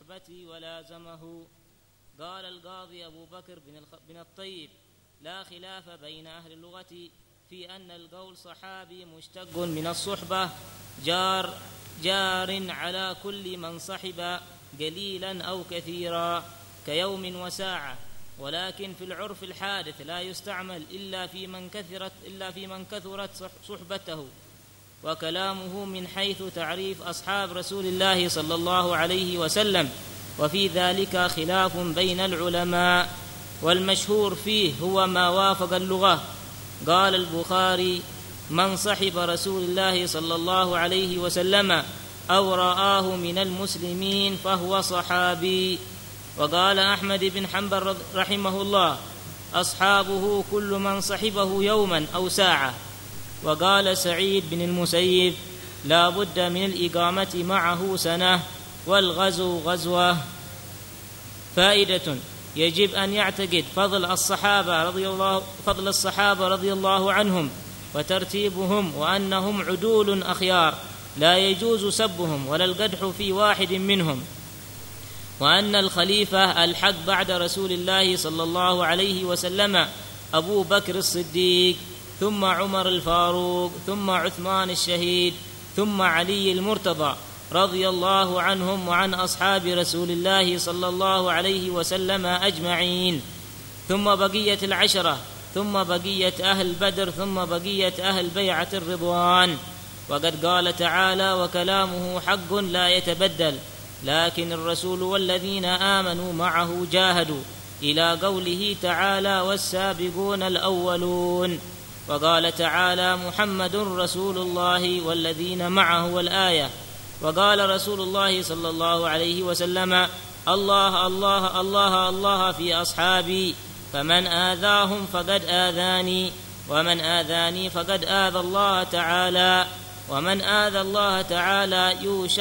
الصحبة ولازمه. قال القاضي أبو بكر بن الطيب: لا خلاف بين أهل اللغة في أن القول صحابي مشتق من الصحبة، جار على كل من صحب قليلا أو كثيرا كيوم وساعة، ولكن في العرف الحادث لا يستعمل إلا في من كثرت صحبته. وكلامه من حيث تعريف أصحاب رسول الله صلى الله عليه وسلم، وفي ذلك خلاف بين العلماء، والمشهور فيه هو ما وافق اللغة. قال البخاري: من صحب رسول الله صلى الله عليه وسلم أو رآه من المسلمين فهو صحابي. وقال أحمد بن حنبل رحمه الله: أصحابه كل من صحبه يوما أو ساعة. وقال سعيد بن المسيب: لا بد من الإقامة معه سنة، والغزو غزوة. فائدة: يجب أن يعتقد فضل الصحابة رضي الله عنهم وترتيبهم، وأنهم عدول أخيار لا يجوز سبهم ولا القدح في واحد منهم، وأن الخليفة الحق بعد رسول الله صلى الله عليه وسلم أبو بكر الصديق، ثم عمر الفاروق، ثم عثمان الشهيد، ثم علي المرتضى رضي الله عنهم وعن أصحاب رسول الله صلى الله عليه وسلم أجمعين، ثم بقية العشرة، ثم بقية أهل بدر، ثم بقية أهل بيعة الرضوان. وقد قال تعالى: وكلامه حق لا يتبدل، لكن الرسول والذين آمنوا معه جاهدوا، إلى قوله تعالى: والسابقون الأولون. وقال تعالى: محمد رسول الله والذين معه، والآية. وقال رسول الله صلى الله عليه وسلم: الله الله الله الله في أصحابي، فمن آذاهم فقد آذاني، ومن آذاني فقد آذى الله تعالى، ومن آذى الله تعالى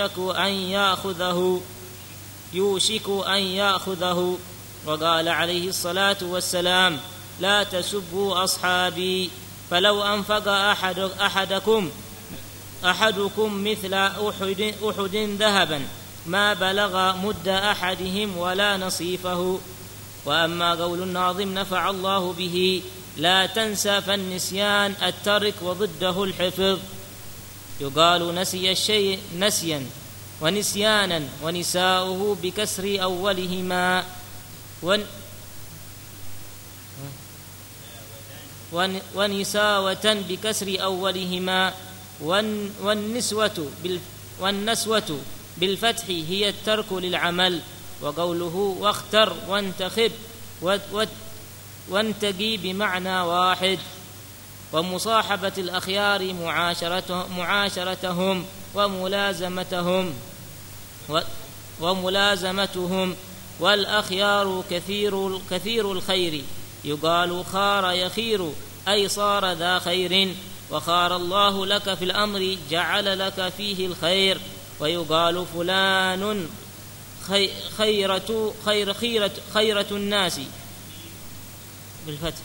يوشك أن يأخذه. وقال عليه الصلاة والسلام: لا تسبوا أصحابي، فلو أنفق أحدكم مثل أحد ذهبا ما بلغ مد أحدهم ولا نصيفه. وأما قول الناظم نفع الله به: لا تنسى، فالنسيان الترك وضده الحفظ. يقال نسي الشيء نسيا ونسيانا، ونساؤه بكسر أولهما، ونساوة بكسر أولهما، والنسوة بالفتح هي الترك للعمل. وقوله واختر وانتخب وانتقي بمعنى واحد. ومصاحبة الأخيار معاشرتهم وملازمتهم، والأخيار كثير الخير. يقال خار يخير، أي صار ذا خير، وخار الله لك في الأمر جعل لك فيه الخير. ويقال فلان خيرة الناس بالفتح،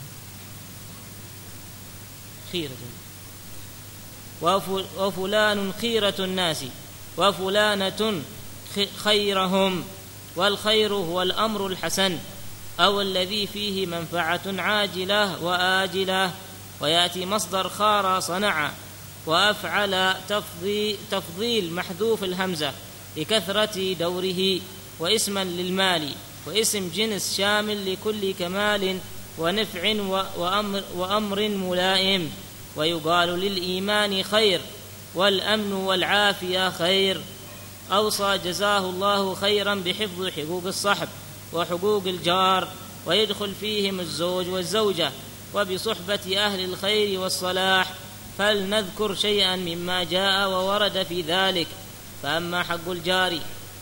وفلان خيرة الناس، وفلانة خيرهم. والخير هو الأمر الحسن، أو الذي فيه منفعة عاجلة وآجلة. ويأتي مصدر خار صنع، وأفعل تفضيل محذوف الهمزة لكثرة دوره، واسما للمال، واسم جنس شامل لكل كمال ونفع وأمر ملائم. ويقال للإيمان خير، والأمن والعافية خير. أوصى جزاه الله خيرا بحفظ حقوق الصحب وحقوق الجار، ويدخل فيهم الزوج والزوجة، وبصحبة أهل الخير والصلاح. فلنذكر شيئا مما جاء وورد في ذلك. فأما حق الجار،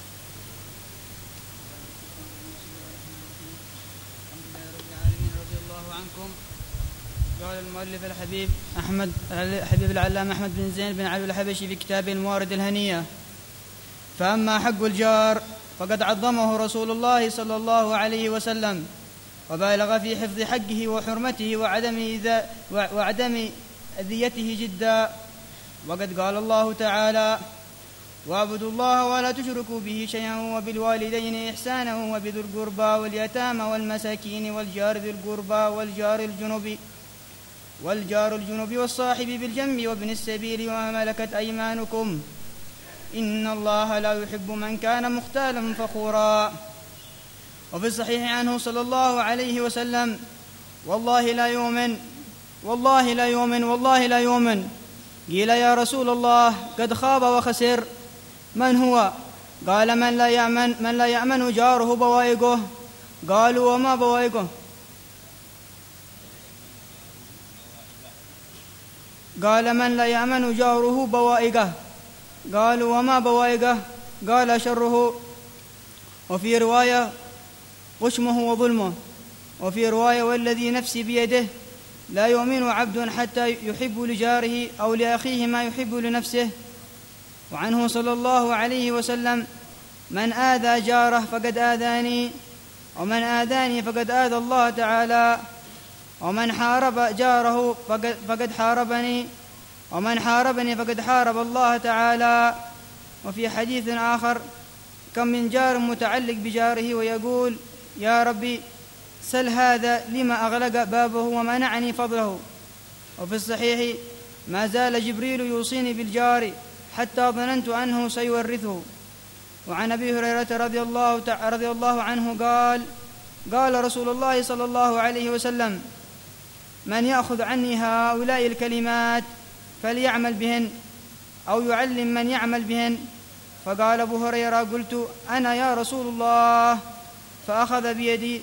قال المؤلف الحبيب العلامة أحمد بن زين بن علي الحبشي في كتابه الموارد الهنية: فأما حق الجار فقد عظمه رسول الله صلى الله عليه وسلم، وبالغ في حفظ حقه وحرمته وعدم أذيته جدا. وقد قال الله تعالى: واعبدوا الله ولا تشركوا به شيئا وبالوالدين إحسانا وبذي القربى واليتامى والمساكين والجار ذي القربى والجار الجنب والصاحب بالجنب وابن السبيل وما ملكت أيمانكم إن الله لا يحب من كان مختالا فخورا. وفي الصحيح عنه صلى الله عليه وسلم: والله لا يؤمن والله لا يؤمن والله لا يؤمن. قيل: يا رسول الله قد خاب وخسر، من هو؟ قال: من لا يأمن جاره بوائقه. قالوا: وما بوائقه؟ قال: من لا يأمن جاره بوائقه. قالوا: وما بوائقه؟ قال: شره. وفي رواية: غشمه وظلمه. وفي رواية: والذي نفسي بيده لا يؤمن عبد حتى يحب لجاره أو لأخيه ما يحب لنفسه. وعنه صلى الله عليه وسلم: من آذى جاره فقد آذاني، ومن آذاني فقد آذى الله تعالى، ومن حارب جاره فقد حاربني، ومن حاربني فقد حارب الله تعالى. وفي حديث آخر: كم من جار متعلق بجاره ويقول: يا ربي سل هذا لما أغلق بابه ومنعني فضله. وفي الصحيح: ما زال جبريل يوصيني بالجار حتى ظننت أنه سيورثه. وعن أبي هريرة رضي الله عنه قال: قال رسول الله صلى الله عليه وسلم: من يأخذ عني هؤلاء الكلمات فليعمل بهن أو يعلم من يعمل بهن. فقال أبو هريرة: قلت: أنا يا رسول الله. فأخذ بيدي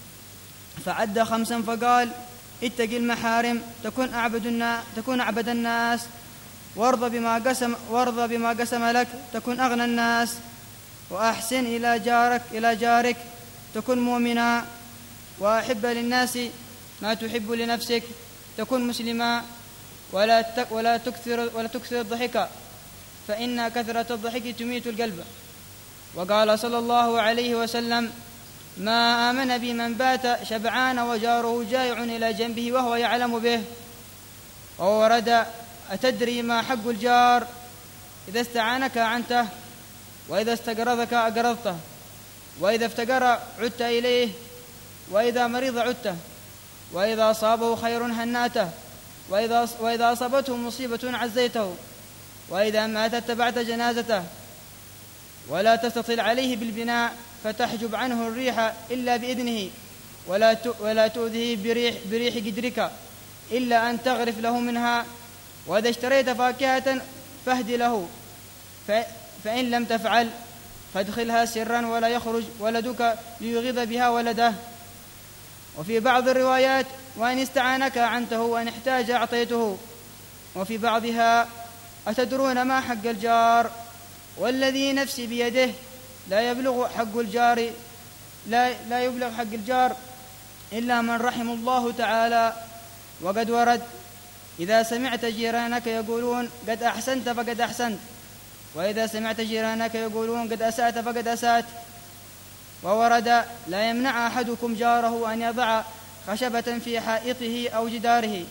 فعد 5 فقال: اتق المحارم تكون أعبد الناس، وارض بما قسم لك تكن أغنى الناس، وأحسن إلى جارك تكن مؤمنا، وأحب للناس ما تحب لنفسك تكن مسلما، ولا تكثر الضحك فإن كثرة الضحك تميت القلب. وقال صلى الله عليه وسلم: ما آمن بي من بات شبعان وجاره جائع إلى جنبه وهو يعلم به. وورد: أتدري ما حق الجار؟ إذا استعانك أعنته، وإذا استقرضك أقرضته، وإذا افتقر عدت إليه، وإذا مرض عدته، وإذا أصابه خير هناته، وإذا أصابته مصيبة عزيته، وإذا مات اتبعت جنازته. ولا تستطل عليه بالبناء فتحجب عنه الريح إلا بإذنه، ولا تؤذيه بريح قدرك إلا أن تغرف له منها. وإذا اشتريت فاكهة فاهد له، فإن لم تفعل فادخلها سرا ولا يخرج ولدك ليغيظ بها ولده. وفي بعض الروايات: وإن استعانك أعنته وإن احتاج أعطيته. وفي بعضها: أتدرون ما حق الجار؟ والذي نفسي بيده لا يبلغ حق الجار إلا من رحم الله تعالى. وقد ورد: إذا سمعت جيرانك يقولون قد أحسنت فقد أحسنت، وإذا سمعت جيرانك يقولون قد أسأت فقد أسأت. وورد: لا يمنع أحدكم جاره أن يضع خشبة في حائطه أو جداره.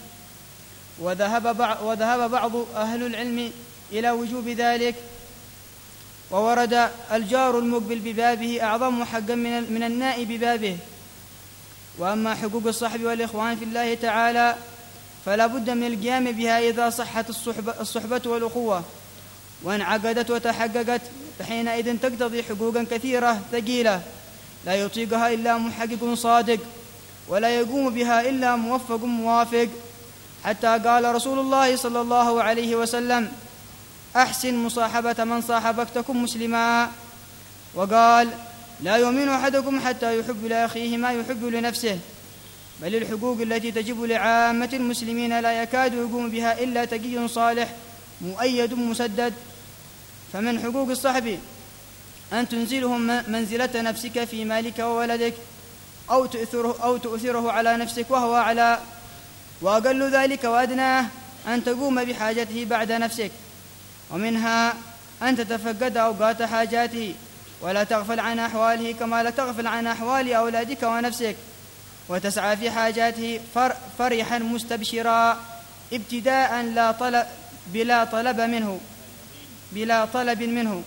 وذهب بعض أهل العلم إلى وجوب ذلك. وورد: الجار المقبل ببابه أعظم حقا من النائي ببابه. وأما حقوق الصحب والإخوان في الله تعالى فلا بد من القيام بها إذا صحت الصحبة والأخوة وانعقدت وتحققت، فحينئذ تقتضي حقوقا كثيرة ثقيلة لا يطيقها إلا محقق صادق، ولا يقوم بها إلا موفق موافق. حتى قال رسول الله صلى الله عليه وسلم: أحسن مصاحبة من صاحبك تكن مسلما. وقال: لا يؤمن أحدكم حتى يحب لأخيه ما يحب لنفسه. بل الحقوق التي تجب لعامة المسلمين لا يكاد يقوم بها إلا تقي صالح مؤيد مسدد. فمن حقوق الصحب أن تنزلهم منزلة نفسك في مالك وولدك، أو تؤثره على نفسك وهو أعلى، وأقل ذلك وأدناه أن تقوم بحاجته بعد نفسك. ومنها أن تتفقد أوقات حاجاته ولا تغفل عن أحواله كما لا تغفل عن أحوال أولادك ونفسك، وتسعى في حاجاته فرحا مستبشرا ابتداء بلا طلب منه. بلا طلب منه.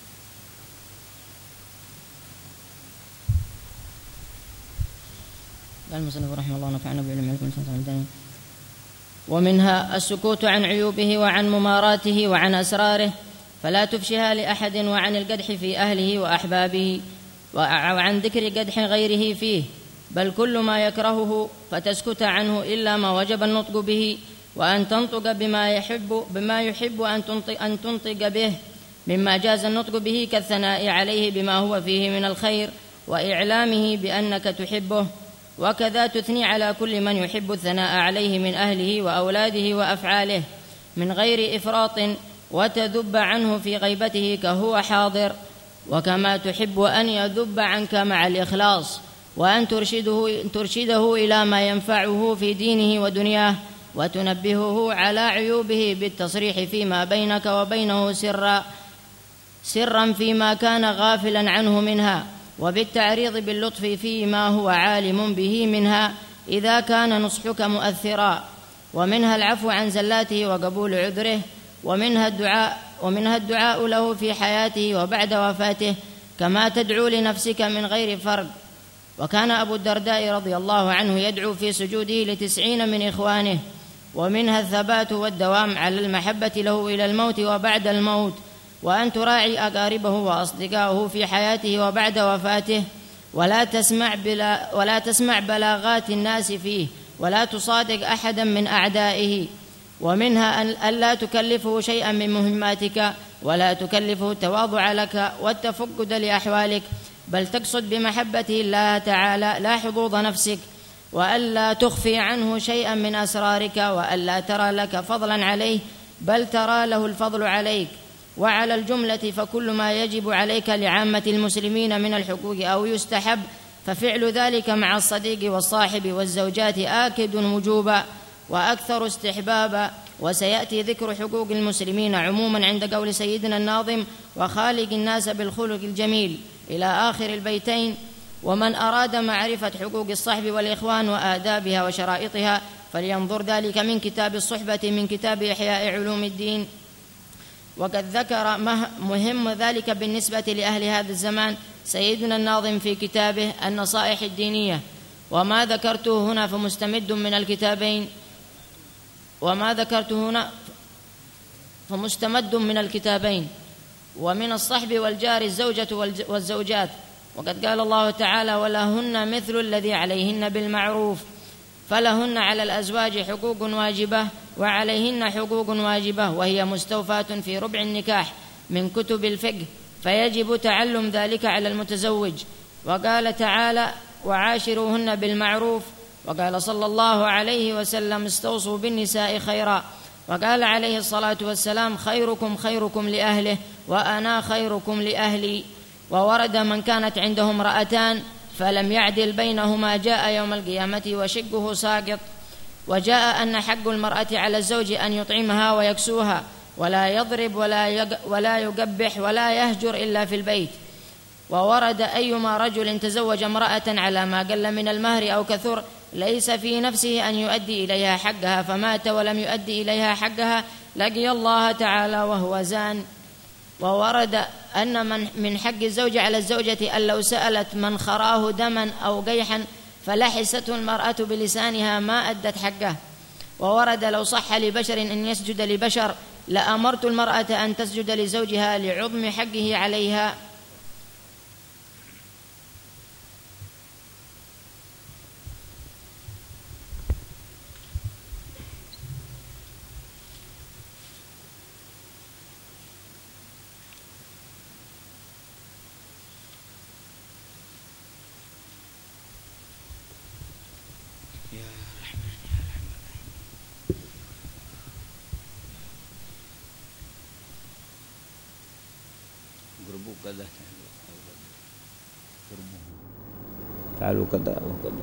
قال المصنف رحمه الله نفعنا بعلم عليكم. ومنها السكوت عن عيوبه وعن مماراته وعن أسراره، فلا تفشها لأحد، وعن القدح في أهله وأحبابه، وعن ذكر قدح غيره فيه، بل كل ما يكرهه فتسكت عنه إلا ما وجب النطق به، وأن تنطق بما يحب أن تنطق به مما جاز النطق به، كالثناء عليه بما هو فيه من الخير وإعلامه بأنك تحبه، وكذا تثني على كل من يحب الثناء عليه من أهله وأولاده وأفعاله من غير إفراط، وتذب عنه في غيبته كهو حاضر، وكما تحب أن يذب عنك مع الإخلاص، وأن ترشده إلى ما ينفعه في دينه ودنياه، وتنبهه على عيوبه بالتصريح فيما بينك وبينه سرا فيما كان غافلا عنه منها، وبالتعريض باللطف فيما هو عالم به منها إذا كان نصحك مؤثرا، ومنها العفو عن زلاته وقبول عذره، ومنها الدعاء له في حياته وبعد وفاته كما تدعو لنفسك من غير فرق. وكان أبو الدرداء رضي الله عنه يدعو في سجوده ل90 من إخوانه. ومنها الثبات والدوام على المحبة له إلى الموت وبعد الموت، وأن تراعي أقاربه وأصدقائه في حياته وبعد وفاته، ولا تسمع بلاغات الناس فيه، ولا تصادق أحدا من أعدائه. ومنها أن لا تكلفه شيئا من مهماتك، ولا تكلفه التواضع لك والتفقد لأحوالك، بل تقصد بمحبته الله تعالى لا حظوظ نفسك، وألا تخفي عنه شيئا من أسرارك، وألا ترى لك فضلا عليه، بل ترى له الفضل عليك. وعلى الجملة فكل ما يجب عليك لعامة المسلمين من الحقوق أو يستحب، ففعل ذلك مع الصديق والصاحب والزوجات آكد وجوبا وأكثر استحبابا. وسيأتي ذكر حقوق المسلمين عموما عند قول سيدنا الناظم: وخالق الناس بالخلق الجميل، إلى آخر البيتين. ومن أراد معرفة حقوق الصحب والإخوان وآدابها وشرائطها فلينظر ذلك من كتاب الصحبة من كتاب إحياء علوم الدين. وقد ذكر مهم ذلك بالنسبة لأهل هذا الزمان سيدنا الناظم في كتابه النصائح الدينية، وما ذكرته هنا فمستمد من الكتابين ومن الصحب والجار الزوجة والزوجات. وقد قال الله تعالى: ولهن مثل الذي عليهن بالمعروف، فلهن على الأزواج حقوق واجبة وعليهن حقوق واجبة، وهي مستوفاة في ربع النكاح من كتب الفقه، فيجب تعلم ذلك على المتزوج. وقال تعالى: وعاشروهن بالمعروف. وقال صلى الله عليه وسلم: استوصوا بالنساء خيرا. وقال عليه الصلاة والسلام: خيركم خيركم لأهله وأنا خيركم لأهلي. وورد من كانت عنده امرأتان فلم يعدل بينهما جاء يوم القيامة وشقه ساقط. وجاء أن حق المرأة على الزوج أن يطعمها ويكسوها، ولا يضرب ولا يقبح ولا يهجر إلا في البيت. وورد أيما رجل تزوج امرأة على ما قل من المهر أو كثر ليس في نفسه أن يؤدي إليها حقها فمات ولم يؤدي إليها حقها لقي الله تعالى وهو زان. وورد أن من حق الزوج على الزوجة أن لو سألت من خراه دما أو قيحا فلحسته المرأة بلسانها ما أدت حقه. وورد: لو صح لبشر أن يسجد لبشر لأمرت المرأة أن تسجد لزوجها لعظم حقه عليها. تعالوا كذا وكذا.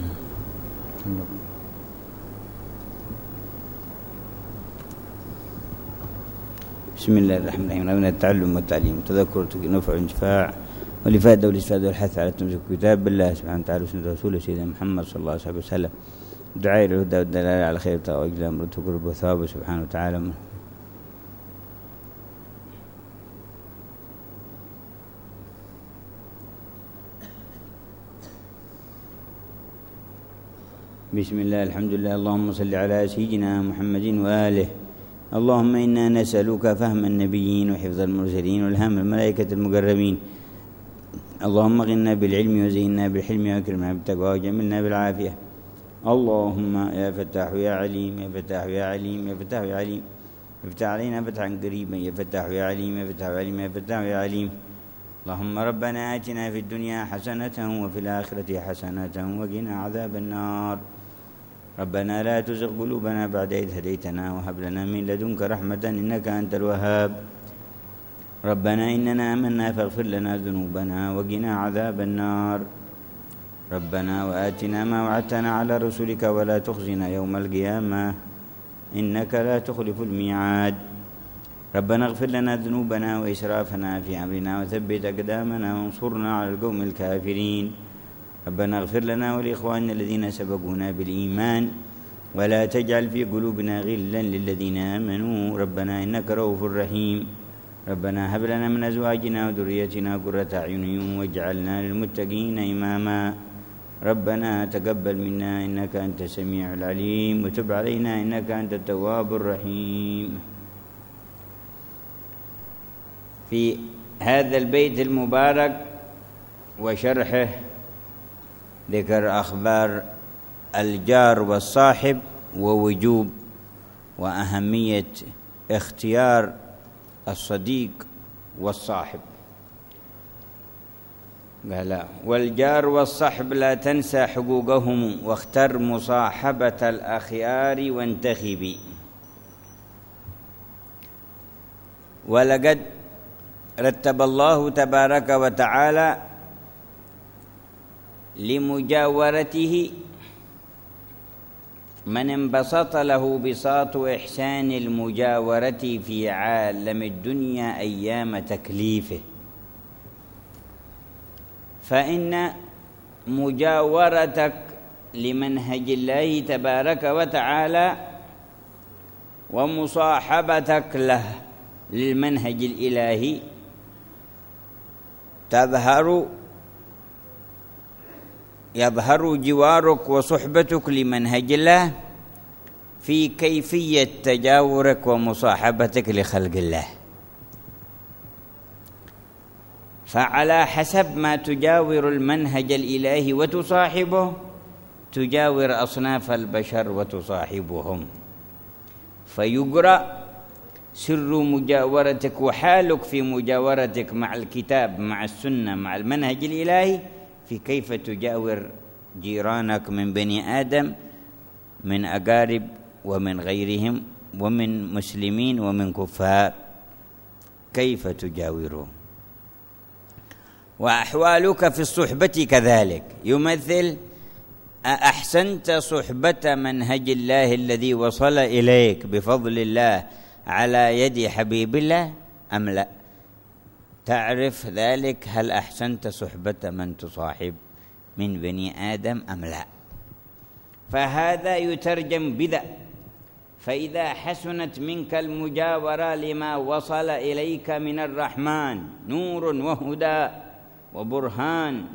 بسم الله الرحمن الرحيم. من التعلم والتعليم وتذكر نفع وانتفاع والإفادة والاستفادة والحث على تمسك كتاب الله سبحانه وتعالى وسنة رسوله سيدنا محمد صلى الله عليه وسلم، دعاء الهدى والدلالة على خير وأجل أمر تقرب وثوابه سبحانه وتعالى. بسم الله الحمد لله اللهم صل على سيدنا محمد وآله. اللهم إنا نسألك فهم النبيين وحفظ المرسلين والهام الملائكة المقربين. اللهم اغننا بالعلم وزينا بالحلم واكرمنا بالتقوى وجملنا بالعافية. اللهم يا فتاح يا عليم يا فتاح يا عليم يا فتاح يا عليم افتح علينا فتحا قريبا يا فتاح يا عليم يا فتاح يا عليم يا فتاح يا عليم. اللهم ربنا آتنا في الدنيا حسنة وفي الآخرة حسنة وقنا عذاب النار. ربنا لا تزغ قلوبنا بعد إذ هديتنا وهب لنا من لدنك رحمة إنك أنت الوهاب. ربنا إننا آمنا فاغفر لنا ذنوبنا وقنا عذاب النار. ربنا وآتنا ما وعدتنا على رسلك ولا تخزنا يوم القيامة إنك لا تخلف الميعاد. ربنا اغفر لنا ذنوبنا وإسرافنا في أمرنا وثبت أقدامنا وانصرنا على القوم الكافرين. ربنا اغفر لنا ولإخواننا الذين سبقونا بالإيمان ولا تجعل في قلوبنا غلا للذين آمنوا ربنا إنك رؤوف رحيم. ربنا هب لنا من أزواجنا وذريتنا قرة أعين واجعلنا للمتقين إماما. ربنا تقبل منا إنك أنت السميع العليم وتب علينا إنك أنت التواب الرحيم. في هذا البيت المبارك وشرحه ذكر أخبار الجار والصاحب ووجوب وأهمية اختيار الصديق والصاحب. قال والجار والصحب لا تنسى حقوقهم واختر مصاحبة الأخيار وانتخبي. ولقد رتب الله تبارك وتعالى لمجاورته من انبسط له بساط إحسان المجاورة في عالم الدنيا أيام تكليفه. فإن مجاورتك لمنهج الله تبارك وتعالى ومصاحبتك له للمنهج الإلهي يظهر جوارك وصحبتك لمنهج الله في كيفية تجاورك ومصاحبتك لخلق الله. فعلى حسب ما تجاور المنهج الإلهي وتصاحبه تجاور أصناف البشر وتصاحبهم، فيقرأ سر مجاورتك وحالك في مجاورتك مع الكتاب مع السنة مع المنهج الإلهي في كيف تجاور جيرانك من بني آدم من أقارب ومن غيرهم ومن مسلمين ومن كفار، كيف تجاورهم. وأحوالك في الصحبة كذلك يمثل أحسنت صحبة منهج الله الذي وصل إليك بفضل الله على يد حبيب الله أم لا. تعرف ذلك هل أحسنت صحبة من تصاحب من بني آدم أم لا. فهذا يترجم بذا. فإذا حسنت منك المجاورة لما وصل إليك من الرحمن نور وهدى وبرهان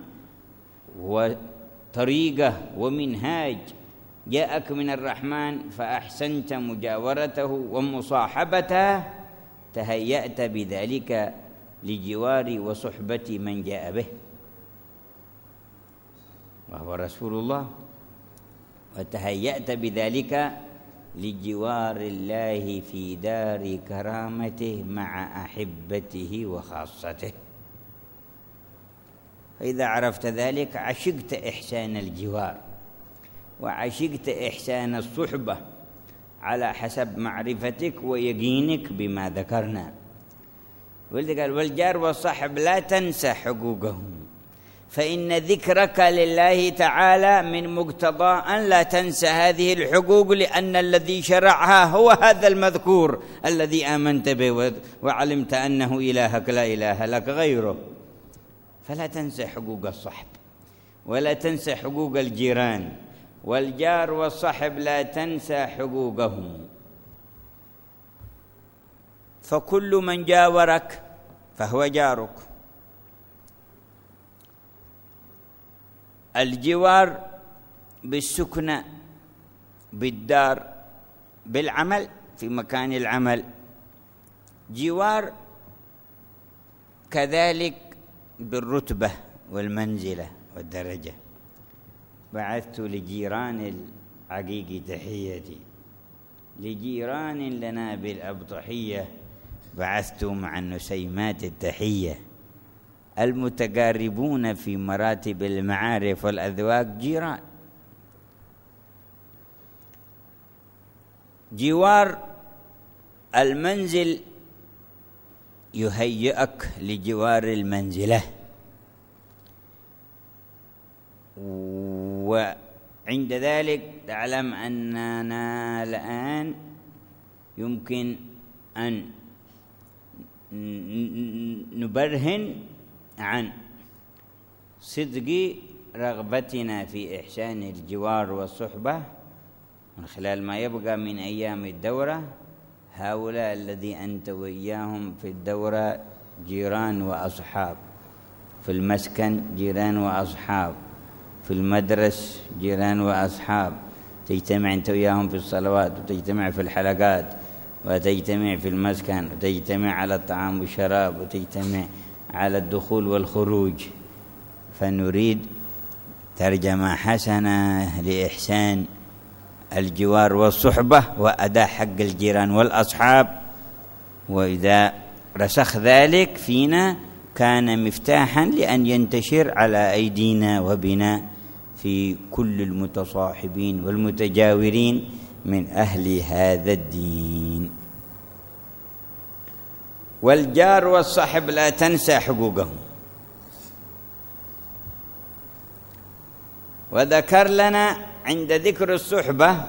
وطريقة ومنهاج جاءك من الرحمن فأحسنت مجاورته ومصاحبته تهيأت بذلك لجوار وصحبة من جاء به وهو رسول الله، وتهيأت بذلك لجوار الله في دار كرامته مع أحبته وخاصته. فإذا عرفت ذلك عشقت إحسان الجوار وعشقت إحسان الصحبة على حسب معرفتك ويقينك بما ذكرنا. قال والجار والصحب لا تنسى حقوقهم، فإن ذكرك لله تعالى من مقتضى أن لا تنسى هذه الحقوق، لأن الذي شرعها هو هذا المذكور الذي آمنت به وعلمت أنه إلهك لا إله لك غيره. فلا تنسى حقوق الصحب ولا تنسى حقوق الجيران، والجار والصحب لا تنسى حقوقهم. فكل من جاورك فهو جارك. الجوار بالسكنى بالدار بالعمل في مكان العمل، جوار كذلك بالرتبة والمنزلة والدرجة. بعثت لجيران العقيق تحيتي، لجيران لنا بالأبطحية بعثت مع النسيمات التحية. المتقاربون في مراتب المعارف والأذواق جيران. جوار المنزل يهيئك لجوار المنزلة، وعند ذلك تعلم أننا الآن يمكن أن نبرهن عن صدق رغبتنا في إحسان الجوار والصحبة من خلال ما يبقى من أيام الدورة. هؤلاء الذي أنت وإياهم في الدورة جيران وأصحاب، في المسكن جيران وأصحاب، في المدرسة جيران وأصحاب، تجتمع أنت وإياهم في الصلوات، وتجتمع في الحلقات، وتجتمع في المسكن، وتجتمع على الطعام والشراب، وتجتمع على الدخول والخروج. فنريد ترجمة حسنة لإحسان الجوار والصحبة وأداء حق الجيران والأصحاب. وإذا رسخ ذلك فينا كان مفتاحا لأن ينتشر على أيدينا وبنا في كل المتصاحبين والمتجاورين من أهل هذا الدين. والجار والصاحب لا تنسى حقوقهم. وذكر لنا عند ذكر الصحبة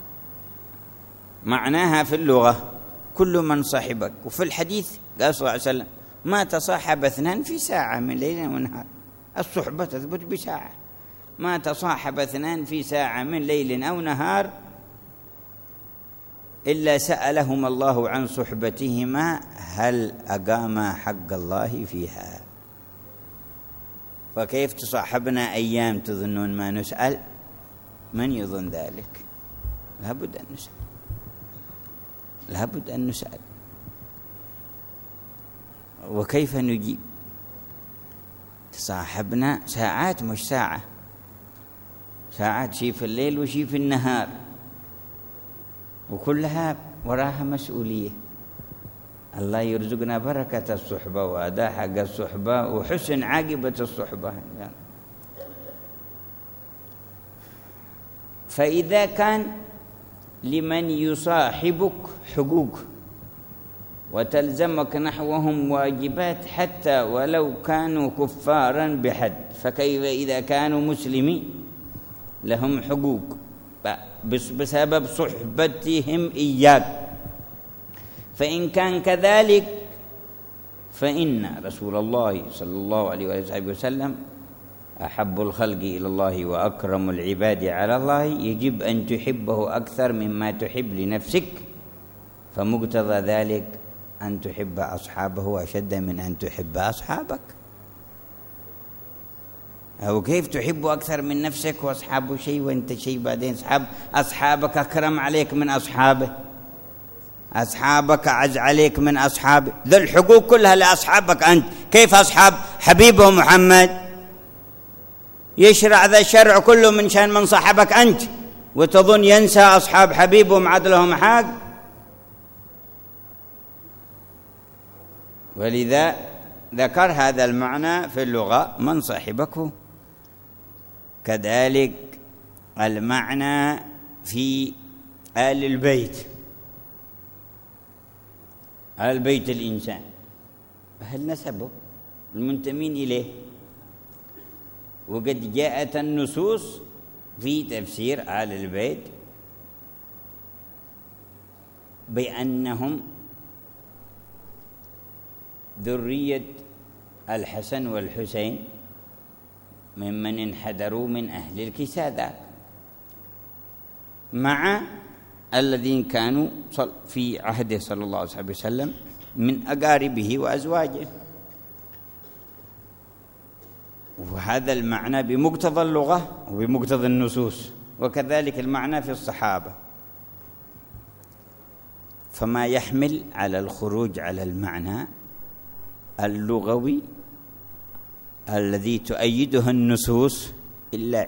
معناها في اللغة كل من صاحبك، وفي الحديث قال صلى الله عليه وسلم ما تصاحب اثنان في ساعة من ليل ونهار. الصحبة تثبت بساعة، ما تصاحب اثنان في ساعة من ليل أو نهار إلا سألهم الله عن صحبتهما هل أقاما حق الله فيها. فكيف تصاحبنا أيام تظنون ما نسأل؟ من يظن ذلك؟ لابد أن نسأل، لابد أن نسأل. وكيف نجيب؟ تصاحبنا ساعات مش ساعة، ساعات شي في الليل وشي في النهار، وكلها وراها مسؤولية. الله يرزقنا بركة الصحبة وأداء حق الصحبة وحسن عاقبة الصحبة. فإذا كان لمن يصاحبك حقوق وتلزمك نحوهم واجبات حتى ولو كانوا كفارا بحد، فكيف إذا كانوا مسلمين لهم حقوق بسبب صحبتهم إياك؟ فإن كان كذلك فإن رسول الله صلى الله عليه وآله وسلم أحب الخلق إلى الله وأكرم العباد على الله يجب أن تحبه أكثر مما تحب لنفسك، فمقتضى ذلك أن تحب أصحابه أشد من أن تحب أصحابك. أو كيف تحب أكثر من نفسك وأصحابه شيء وأنت شيء، بعدين أصحابك أكرم عليك من أصحابه، أصحابك أعز عليك من أصحابه، ذو الحقوق كلها لأصحابك أنت. كيف أصحاب حبيبه محمد يشرع ذا الشرع كله من شان من صاحبك أنت، وتظن ينسى أصحاب حبيبهم عاد لهم حق؟ ولذا ذكر هذا المعنى في اللغة من صاحبك. كذلك المعنى في آل البيت، آل بيت الإنسان أهل نسبه المنتمين إليه. وقد جاءت النصوص في تفسير آل البيت بأنهم ذرية الحسن والحسين ممن انحدروا من أهل الكسادات، مع الذين كانوا في عهده صلى الله عليه وسلم من أقاربه وأزواجه. وهذا المعنى بمقتضى اللغة وبمقتضى النصوص وكذلك المعنى في الصحابة. فما يحمل على الخروج على المعنى اللغوي الذي تؤيده النصوص إلا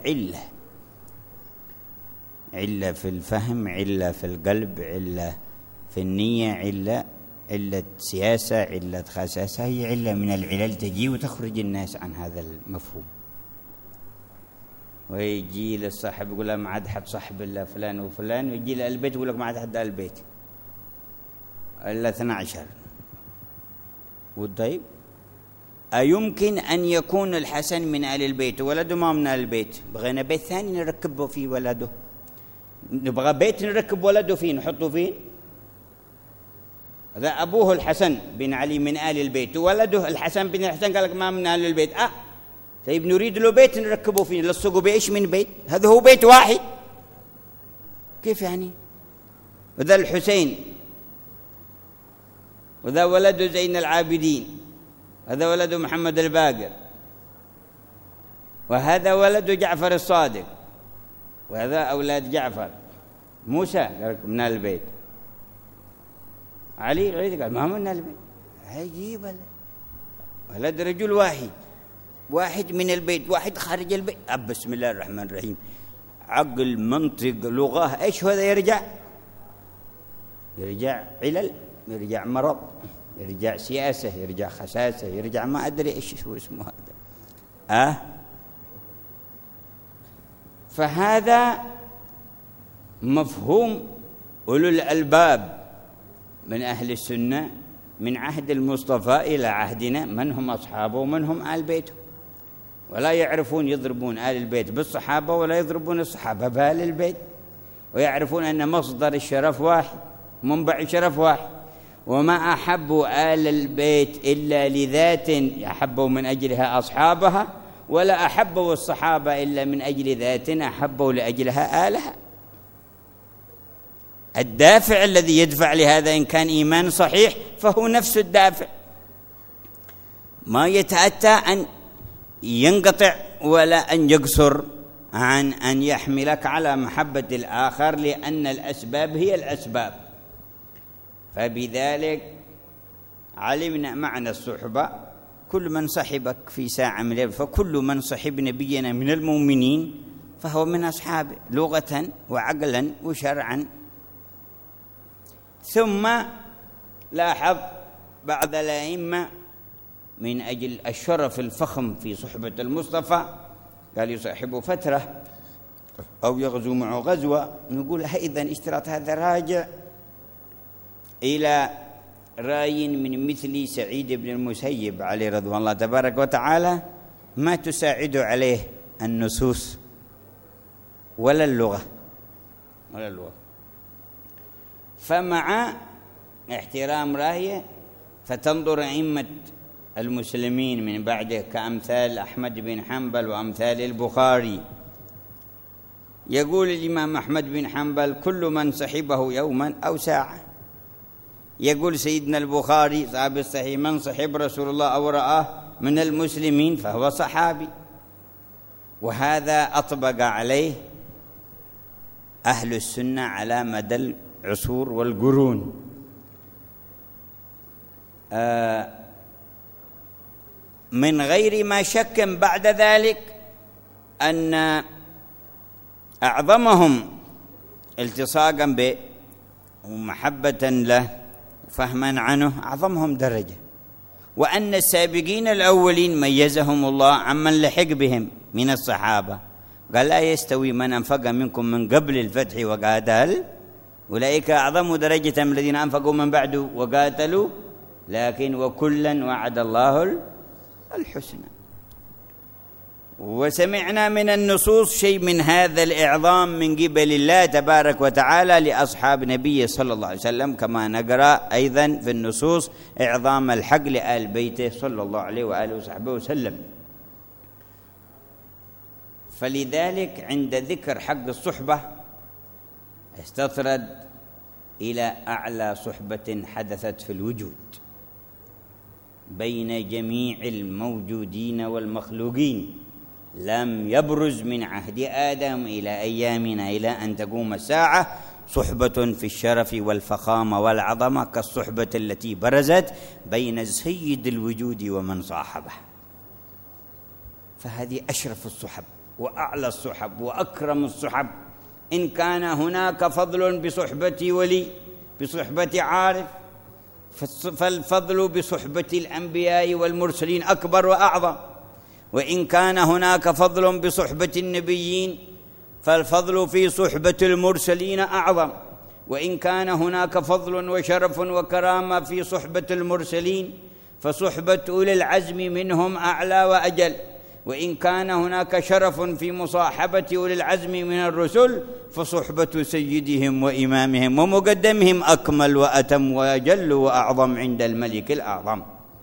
علة في الفهم، علة في القلب، علة في النية، علة سياسة، علة خساسة، هي علة من العلل تجي وتخرج الناس عن هذا المفهوم. ويجي للصاحب يقول له ما عاد حد صاحب إلا فلان وفلان، ويجي له البيت يقول لك ما عاد حد البيت إلا 12. والطيب أيمكن أن يكون الحسن من آل البيت وولده ما من آل البيت؟ بغينا بيت ثاني نركبه فيه ولده، نبغى بيت نركب ولده فيه نحطه فيه. هذا أبوه الحسن بن علي من آل البيت، وولده الحسن بن الحسن قال لك ما من آل البيت. طيب نريد له بيت نركبه فيه، لصقوا بإيش من بيت؟ هذا هو بيت واحد، كيف يعني؟ وذا الحسين، وذا ولده زين العابدين، هذا ولده محمد الباقر، وهذا ولده جعفر الصادق، وهذا أولاد جعفر. موسى قال من آل البيت، علي قال ما من آل البيت. عجيب، ولد رجل واحد من البيت، واحد خارج البيت. بسم الله الرحمن الرحيم. عقل، منطق، لغة، ايش هذا؟ يرجع علل، يرجع مرض، يرجع سياسة، يرجع خساسة، يرجع ما أدري ايش هو اسمه هذا. فهذا مفهوم أولو الألباب من أهل السنة من عهد المصطفى إلى عهدنا، من هم أصحابه ومن هم آل بيته، ولا يعرفون يضربون آل البيت بالصحابة ولا يضربون الصحابة بآل البيت، ويعرفون أن مصدر الشرف واحد، منبع الشرف واحد، وما أحبوا آل البيت إلا لذات أحبوا من أجلها أصحابها، ولا أحبوا الصحابة إلا من أجل ذات أحبوا لأجلها آلها. الدافع الذي يدفع لهذا إن كان إيمان صحيح فهو نفس الدافع، ما يتأتى أن ينقطع ولا أن يقصر عن أن يحملك على محبة الآخر، لأن الأسباب هي الأسباب. فبذلك علمنا معنى الصحبة، كل من صحبك في ساعة من الليل، فكل من صحب نبينا من المؤمنين فهو من أصحابه لغة وعقلا وشرعا. ثم لاحظ بعض الأئمة من أجل الشرف الفخم في صحبة المصطفى قال يصاحبه فترة أو يغزو معه غزوة. نقول إذن اشتراط هذا راجع إلى راي من مثل سعيد بن المسيب عليه رضوان الله تبارك وتعالى، ما تساعد عليه النصوص ولا اللغة. فمع احترام رايه فتنظر أئمة المسلمين من بعده كأمثال أحمد بن حنبل وأمثال البخاري، يقول الإمام أحمد بن حنبل كل من صحبه يوما أو ساعة. يقول سيدنا البخاري صاحب الصحيح من صحب رسول الله أو رآه من المسلمين فهو صحابي. وهذا أطبق عليه أهل السنة على مدى العصور والقرون. من غير ما شك بعد ذلك أن أعظمهم التصاقا به ومحبة له وفهما عنه أعظمهم درجة، وأن السابقين الأولين ميزهم الله عمن لحق بهم من الصحابة. قال لا يستوي من أنفق منكم من قبل الفتح وقاتل أولئك أعظم درجة من الذين أنفقوا من بعد وقاتلوا، لكن وكلا وعد الله الحسنى. وسمعنا من النصوص شيء من هذا الإعظام من قبل الله تبارك وتعالى لأصحاب نبيه صلى الله عليه وسلم، كما نقرأ أيضا في النصوص إعظام الحق لآل بيته صلى الله عليه وآله وصحبه وسلم. فلذلك عند ذكر حق الصحبة استطرد إلى أعلى صحبة حدثت في الوجود بين جميع الموجودين والمخلوقين، لم يبرز من عهد آدم إلى أيامنا إلى أن تقوم الساعة صحبة في الشرف والفخامة والعظمة كالصحبة التي برزت بين سيد الوجود ومن صاحبه. فهذه أشرف الصحب وأعلى الصحب وأكرم الصحب. إن كان هناك فضل بصحبة ولي بصحبة عارف، فالفضل بصحبة الأنبياء والمرسلين أكبر وأعظم. وإن كان هناك فضل بصحبة النبيين فالفضل في صحبة المرسلين أعظم. وإن كان هناك فضل وشرف وكرامة في صحبة المرسلين فصحبة أولي العزم منهم أعلى وأجل. وإن كان هناك شرف في مصاحبة أولي العزم من الرسل فصحبة سيدهم وإمامهم ومقدمهم أكمل وأتم وأجل وأعظم عند الملك الأعظم.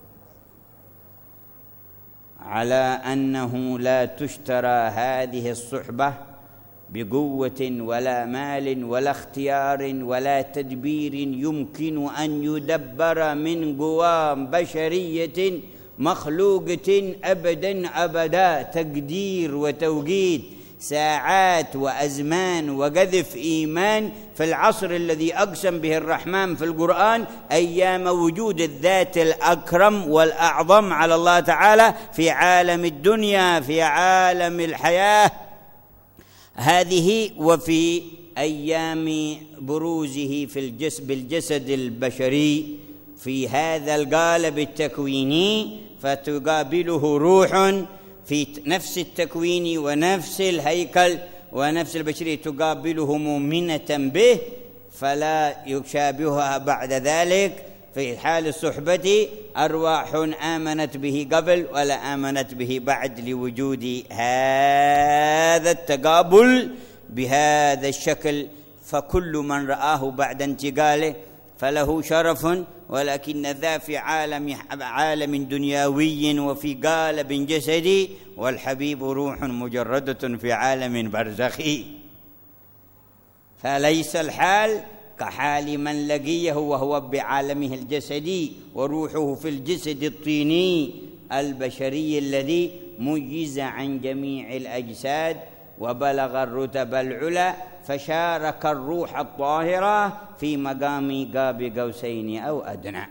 على أنه لا تشترى هذه الصحبة بقوة ولا مال ولا اختيار ولا تدبير يمكن أن يدبر من قوام بشرية مخلوقة أبدا أبدا، تقدير وتوقيت ساعات وأزمان وقذف إيمان في العصر الذي أقسم به الرحمن في القرآن أيام وجود الذات الأكرم والأعظم على الله تعالى في عالم الدنيا في عالم الحياة هذه، وفي أيام بروزه بالجسد البشري في هذا القالب التكويني، فتقابله روح في نفس التكوين ونفس الهيكل ونفس البشرية تقابله مؤمنة به، فلا يشابهها بعد ذلك في حال الصحبة أرواح آمنت به قبل ولا آمنت به بعد، لوجود هذا التقابل بهذا الشكل. فكل من رآه بعد انتقاله فله شرف، ولكن ذا في عالم دنيوي وفي قالب جسدي، والحبيب روح مجردة في عالم برزخي. فليس الحال كحال من لقيه وهو بعالمه الجسدي وروحه في الجسد الطيني البشري الذي ميز عن جميع الأجساد وبلغ الرتب العلى، فشارك الروح الطاهرة في مقام قاب قوسين أو أدنى.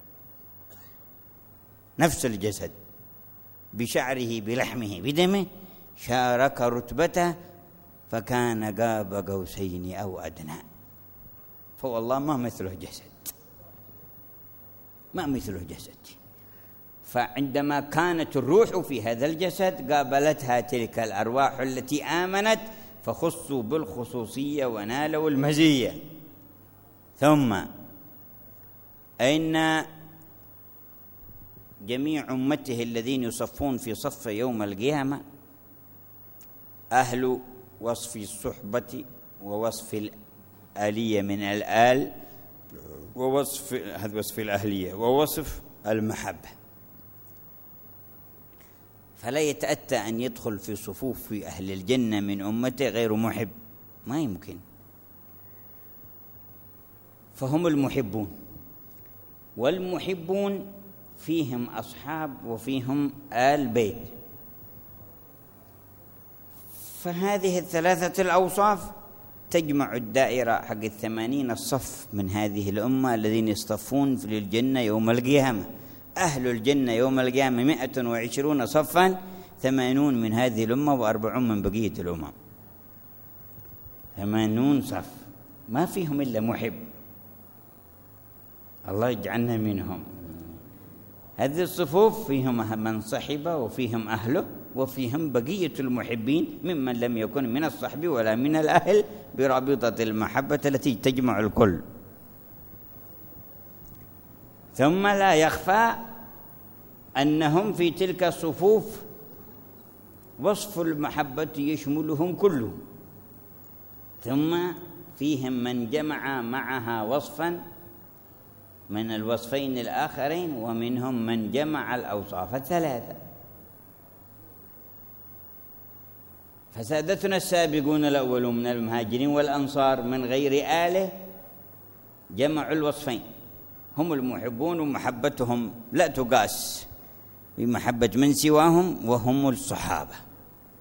نفس الجسد بشعره بلحمه بدمه شارك رتبته فكان قاب قوسين أو أدنى. فوالله ما مثله جسد، ما مثله جسد. فعندما كانت الروح في هذا الجسد قابلتها تلك الأرواح التي آمنت فخصوا بالخصوصية ونالوا المزية. ثم أن جميع أمته الذين يصفون في صف يوم القيامة أهل وصف الصحبة ووصف الآلية من الآل، ووصف هذا وصف الأهلية ووصف المحبة. فلا يتأتى أن يدخل في صفوف في أهل الجنة من أمته غير محب، ما يمكن. فهم المحبون، والمحبون فيهم أصحاب وفيهم آل بيت. فهذه الثلاثة الأوصاف تجمع الدائرة حق 80 الصف من هذه الأمة الذين يصطفون في الجنة يوم القيامة. أهل الجنة يوم القيامة 120 صفا، 80 من هذه الأمة و40 من بقية الأمم. 80 صف ما فيهم إلا محب، الله يجعلنا منهم. هذه الصفوف فيهم من صحب وفيهم أهله وفيهم بقية المحبين ممن لم يكن من الصحب ولا من الأهل، برابطة المحبة التي تجمع الكل. ثم لا يخفى أنهم في تلك الصفوف وصف المحبة يشملهم كلهم، ثم فيهم من جمع معها وصفا من الوصفين الآخرين، ومنهم من جمع الأوصاف الثلاثة. فسادتنا السابقون الأولون من المهاجرين والأنصار من غير آله جمعوا الوصفين، هم المحبون ومحبتهم لا تقاس بمحبة من سواهم، وهم الصحابة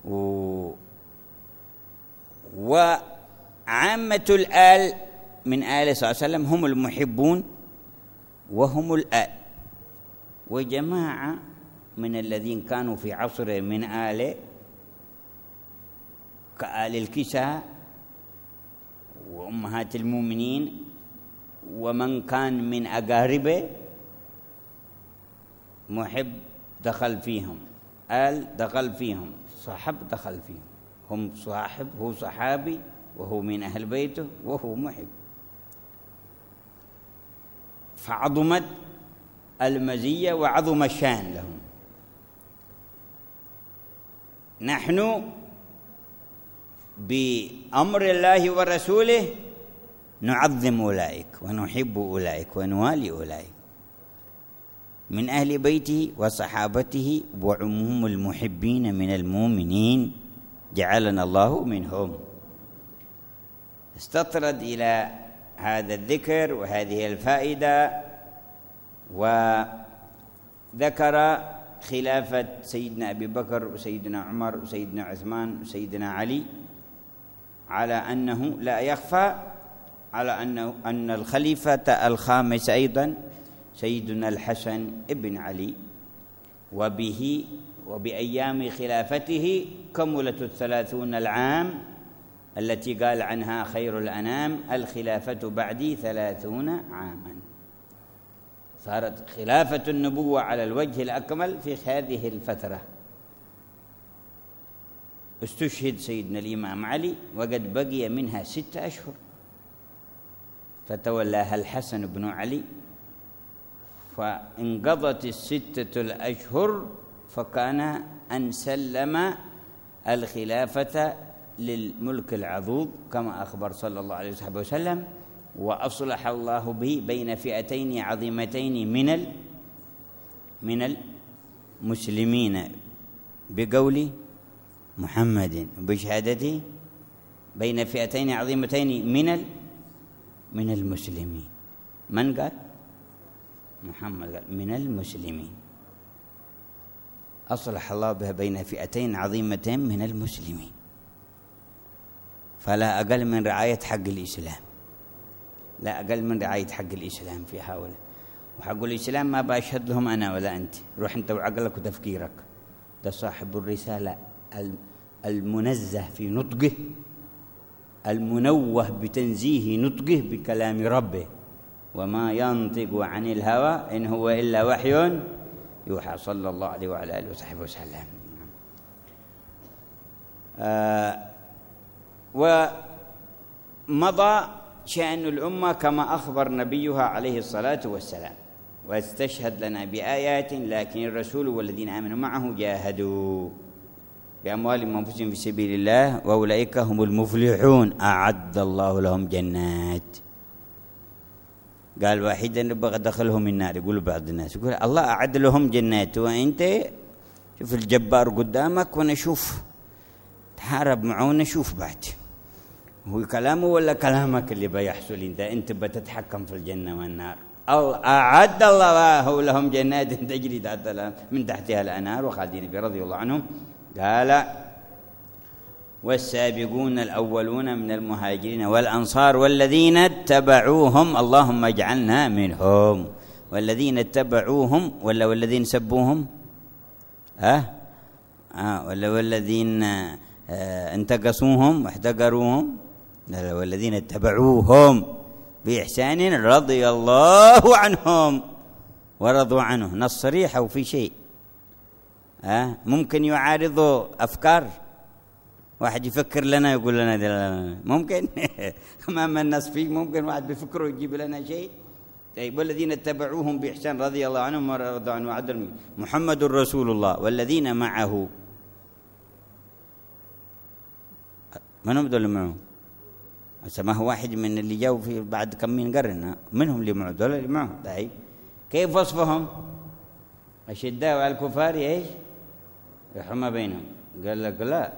وعامة الآل من آله صلى الله عليه وسلم هم المحبون وهم الآل، وجماعة من الذين كانوا في عصره من آله كآل الكساء وأمهات المؤمنين ومن كان من أقاربه محب دخل فيهم، آل دخل فيهم، صاحب دخل فيهم، هم صاحب، هو صحابي وهو من أهل بيته وهو محب، فعظمت المزية وعظم الشان لهم. نحن بأمر الله ورسوله نعظم أولئك ونحب أولئك ونوالي أولئك من أهل بيته وصحابته وعموم المحبين من المؤمنين، جعلنا الله منهم. استطرد إلى هذا الذكر وهذه الفائدة، وذكر خلافة سيدنا أبي بكر وسيدنا عمر وسيدنا عثمان وسيدنا علي، على أنه لا يخفى على أن الخليفة الخامس أيضا سيدنا الحسن ابن علي، وبه وبأيام خلافته كملت 30 العام التي قال عنها خير الأنام الخلافة بعدي 30 عاما. صارت خلافة النبوة على الوجه الأكمل في هذه الفترة. استشهد سيدنا الإمام علي وقد بقي منها 6 أشهر، فتولاها الحسن بن علي، فانقضت 6 الأشهر، فكان أن سلم الخلافة للملك العضوض كما أخبر صلى الله عليه وسلم، وأصلح الله به بين فئتين عظيمتين من المسلمين بقول محمد وبشهادته، بين فئتين عظيمتين من المسلمين. من قال؟ محمد قال من المسلمين. أصلح الله به بين فئتين عظيمتين من المسلمين، فلا أقل من رعاية حق الإسلام، لا أقل من رعاية حق الإسلام في هؤلاء. وحق الإسلام ما بأشهد لهم أنا ولا أنت، روح أنت وعقلك وتفكيرك. ده صاحب الرسالة المنزه في نطقه، المنوه بتنزيه نطقه بكلام ربه، وما ينطق عن الهوى إن هو إلا وحي يوحى، صلى الله عليه وعلى آله وصحبه وسلم. ومضى شأن الأمة كما أخبر نبيها عليه الصلاة والسلام، واستشهد لنا بآيات، لكن الرسول والذين آمنوا معه جاهدوا بأموالهم وأنفسهم في سبيل الله وأولئك هم المفلحون، أعد الله لهم جنات. قال واحدا نبغى دخلهم النار، يقولوا بعض الناس يقول الله أعد لهم جنات، وأنت شوف الجبار قدامك ونشوف تحارب معه ونشوف بعد هو كلامه ولا كلامك اللي بيحصل. أنت بتتحكم في الجنة والنار. أعد الله لهم جنات تجري من تحتها الأنهار وخالدين فيها رضي الله عنهم. قال والسابقون الأولون من المهاجرين والأنصار والذين اتبعوهم، اللهم اجعلنا منهم. والذين اتبعوهم ولا والذين سبوهم؟ ولا والذين انتقصوهم واحتقروهم؟ لا، والذين اتبعوهم بإحسان رضي الله عنهم ورضوا عنه. نص صريح أو في شيء ممكن يعارض أفكار واحد يفكر لنا يقول لنا ممكن أمام الناس فيه ممكن واحد بفكره يجيب لنا شيء. طيب والذين اتبعوهم بإحسان رضي الله عنهم ورضوا عنه وعدل محمد رسول الله والذين معه. من هم دول معه؟ ما هو واحد من اللي جاوا في بعد كم من قرن، منهم اللي معه دول اللي معه. طيب كيف وصفهم؟ أشداء على الكفار ايش؟ رحمة بينهم. قال لك لا،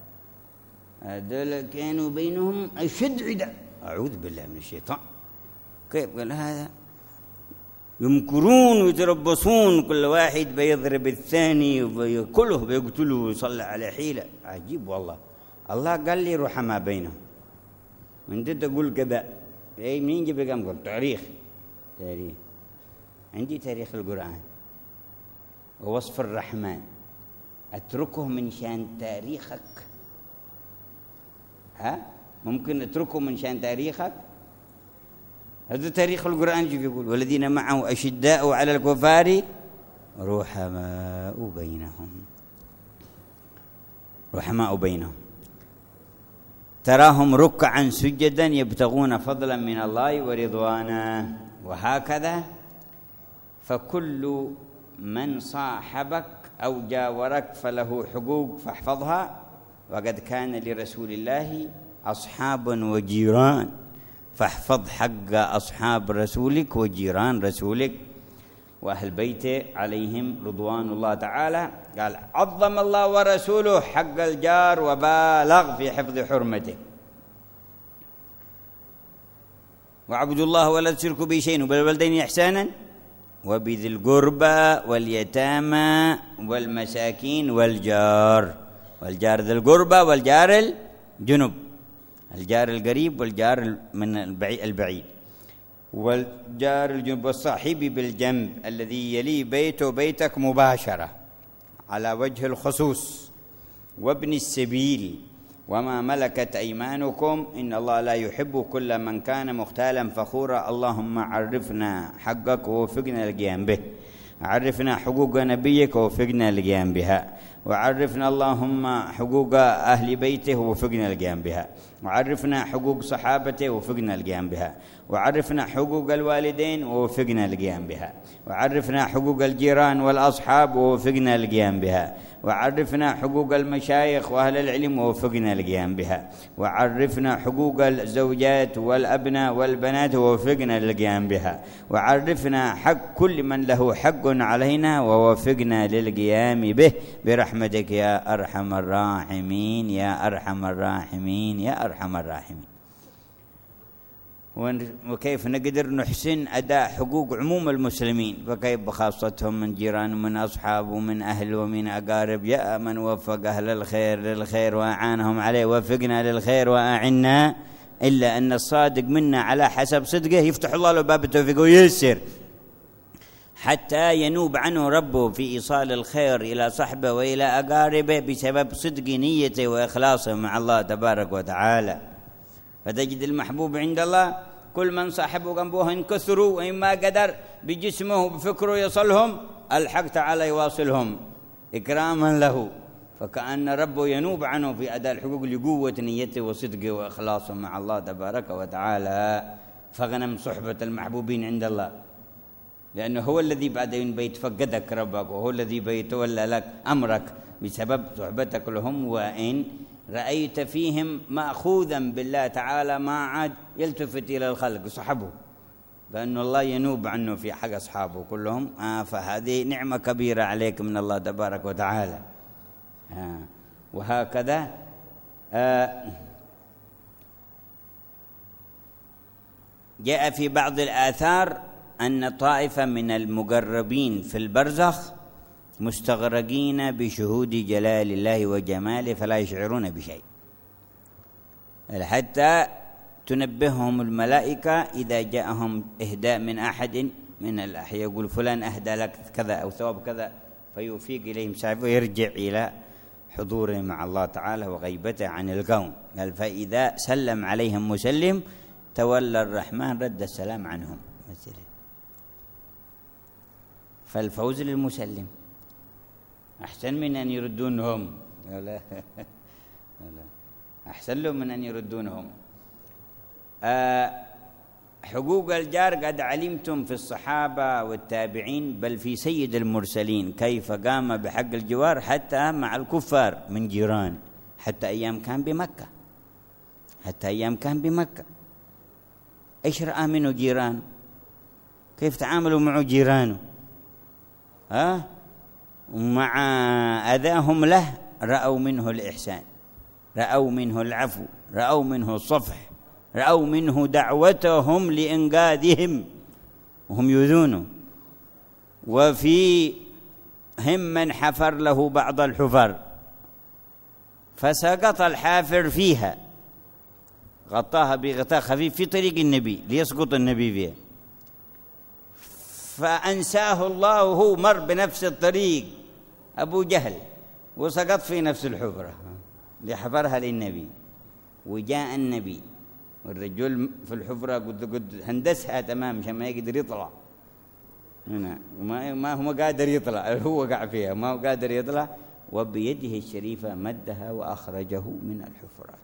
هذول كانوا بينهم أشد عداء. أعوذ بالله من الشيطان. كيف؟ قال هذا يمكرون ويتربصون، كل واحد بيضرب الثاني وبيأكله بيقتله ويصلي على حيلة. عجيب والله. الله قال لي رحماء بينهم، وانت تقول كذا. اي مين جيب لك امر؟ تاريخ عندي تاريخ القرآن ووصف الرحمن، اتركه من شان تاريخك؟ ممكن اتركه من شان تاريخك؟ هذا تاريخ القرآن يقول والذين معه أشداء على الكفار رحماء بينهم تراهم ركعا سجدا يبتغون فضلا من الله ورضوانا. وهكذا فكل من صاحبك أو جاورك فله حقوق فاحفظها، وقد كان لرسول الله أصحاب وجيران، فاحفظ حق أصحاب رسولك وجيران رسولك وأهل بيته عليهم رضوان الله تعالى. قال عظم الله ورسوله حق الجار وبالغ في حفظ حرمته. واعبدوا الله ولا تشركوا به شيئا وبالوالدين إحسانا وبذي القربى واليتامى والمساكين والجار ذي القربى والجار الجنب، الجار القريب والجار من البعيد، والجار الجنب والصاحب بالجنب الذي يلي بيته بيتك مباشرة على وجه الخصوص، وابن السبيل وما ملكت أيمانكم إن الله لا يحب كل من كان مختالا فخورا. اللهم عرفنا حقك ووفقنا للقيام به، عرفنا حقوق نبيك ووفقنا للقيام بها، وعرفنا اللهم حقوق أهل بيته ووفقنا للقيام بها، وعرفنا حقوق صحابته ووفقنا للقيام بها، وعرفنا حقوق الوالدين ووفقنا للقيام بها، وعرفنا حقوق الجيران والأصحاب ووفقنا للقيام بها، وعرفنا حقوق المشايخ وأهل العلم ووفقنا للقيام بها، وعرفنا حقوق الزوجات والأبناء والبنات ووفقنا للقيام بها، وعرفنا حق كل من له حق علينا ووفقنا للقيام به برحمتك يا أرحم الراحمين يا أرحم الراحمين يا أرحم الراحمين. وكيف نقدر نحسن أداء حقوق عموم المسلمين، فكيف بخاصتهم من جيران ومن أصحاب ومن أهل ومن أقارب. يا من وفق أهل الخير للخير وأعانهم عليه وفقنا للخير وأعنا، إلا أن الصادق منا على حسب صدقه يفتح الله له باب التوفيق وييسر حتى ينوب عنه ربه في إيصال الخير إلى صحبه وإلى أقاربه بسبب صدق نيته وإخلاصه مع الله تبارك وتعالى. فتجد المحبوب عند الله كل من صاحبه جنبه إن كثروا وإما قدر بجسمه وبفكره يصلهم الحق تعالى يواصلهم إكراما له، فكأن ربه ينوب عنه في أداء الحقوق لقوة نيته وصدقه وإخلاصه مع الله تبارك وتعالى. فغنم صحبة المحبوبين عند الله، لأنه هو الذي بعدين بيتفقدك ربك، وهو الذي بيتولى لك أمرك بسبب صحبتك لهم. وإن رأيت فيهم مأخوذا بالله تعالى ما عاد يلتفت إلى الخلق صحبه، فإن الله ينوب عنه في حق أصحابه كلهم. فهذه نعمة كبيرة عليك من الله تبارك وتعالى. وهكذا جاء في بعض الآثار أن طائفة من المقربين في البرزخ مستغرقين بشهود جلال الله وجماله فلا يشعرون بشيء، حتى تنبههم الملائكة إذا جاءهم إهداء من أحد من الأحياء يقول فلان أهدى لك كذا أو ثواب كذا، فيفيق إليهم ساعة ويرجع إلى حضوره مع الله تعالى وغيبته عن الكون. قال فإذا سلم عليهم مسلم تولى الرحمن رد السلام عنهم. فالفوز للمسلم أحسن من أن يردونهم، لا أحسن لهم من أن يردونهم. حقوق الجار قد علمتم في الصحابة والتابعين بل في سيد المرسلين كيف قام بحق الجوار حتى مع الكفار من جيران، حتى أيام كان بمكة إيش رأى منه جيرانه، كيف تعاملوا معه جيرانه، ومع أذاهم له رأوا منه الإحسان، رأوا منه العفو، رأوا منه الصفح، رأوا منه دعوتهم لإنقاذهم وهم يؤذونه، وفي هم من حفر له بعض الحفر فسقط الحافر فيها، غطاها بغطاء خفيف في طريق النبي ليسقط النبي فيها، فأنساه الله وهو مر بنفس الطريق أبو جهل وسقط في نفس الحفرة اللي حفرها للنبي. وجاء النبي والرجل في الحفرة قد هندسها تمام عشان ما يقدر يطلع هنا، ما هو قادر يطلع، هو وقع فيها ما هو قادر يطلع، وبيده الشريفة مدها وأخرجه من الحفرات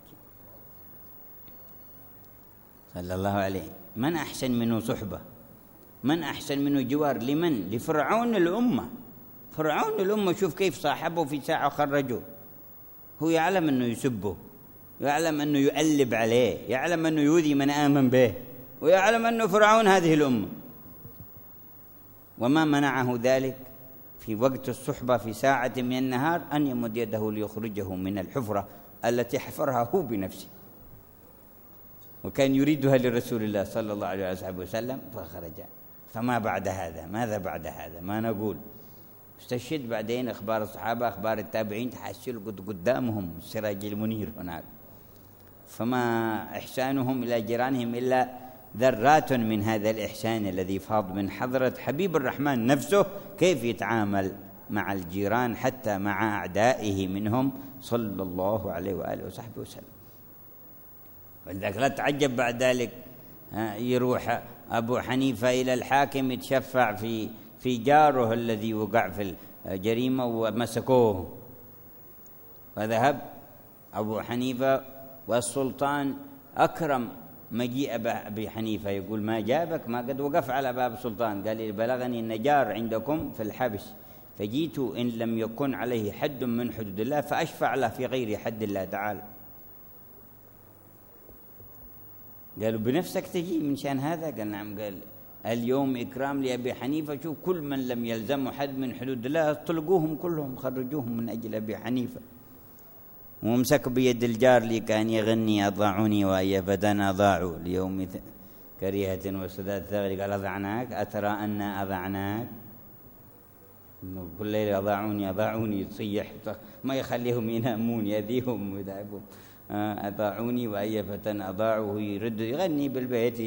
صلى الله عليه. من أحسن منه صحبة؟ من أحسن منه جوار؟ لمن؟ لفرعون الأمة. فرعون الأمة شوف كيف صاحبه في ساعة خرجه، هو يعلم أنه يسبه، يعلم أنه يؤلب عليه، يعلم أنه يؤذي من آمن به، ويعلم أنه فرعون هذه الأمة، وما منعه ذلك في وقت الصحبة في ساعة من النهار أن يمد يده ليخرجه من الحفرة التي حفرها هو بنفسه، وكان يريدها لرسول الله صلى الله عليه وسلم فخرج. فما بعد هذا؟ ماذا بعد هذا؟ ما نقول استشهد بعدين أخبار الصحابة أخبار التابعين تحصل قدامهم السراج المنير هناك، فما إحسانهم إلى جيرانهم إلا ذرات من هذا الإحسان الذي فاض من حضرة حبيب الرحمن نفسه، كيف يتعامل مع الجيران حتى مع أعدائه منهم صلى الله عليه وآله وصحبه وسلم. ولذلك لا تعجب بعد ذلك يروح أبو حنيفة إلى الحاكم يتشفع في جاره الذي وقع في الجريمة ومسكوه، فذهب أبو حنيفة والسلطان أكرم مجيء أبي حنيفة، يقول ما جابك؟ ما قد وقف على باب السلطان، قال لي بلغني النجار عندكم في الحبس فجيت إن لم يكن عليه حد من حدود الله فأشفع له في غير حد الله تعالى. قالوا بنفسك تجي من شان هذا؟ قال نعم. قال اليوم إكرام لأبي حنيفة، شوف كل من لم يلزموا حد من حدود الله طلقوهم كلهم خرجوهم من أجل أبي حنيفة. ومسك بيد الجار اللي كان يغني أضاعوني وأي فتى أضاعوا ليوم كريهة وسداد ثغري، قال أضعناك أترى أن أضعناك، كل ليلة أضاعوني تصيح ما يخليهم ينامون يذيهم ويدعبهم، أضاعوني وأي فتى أضاعوا، يرد يغني بالبيت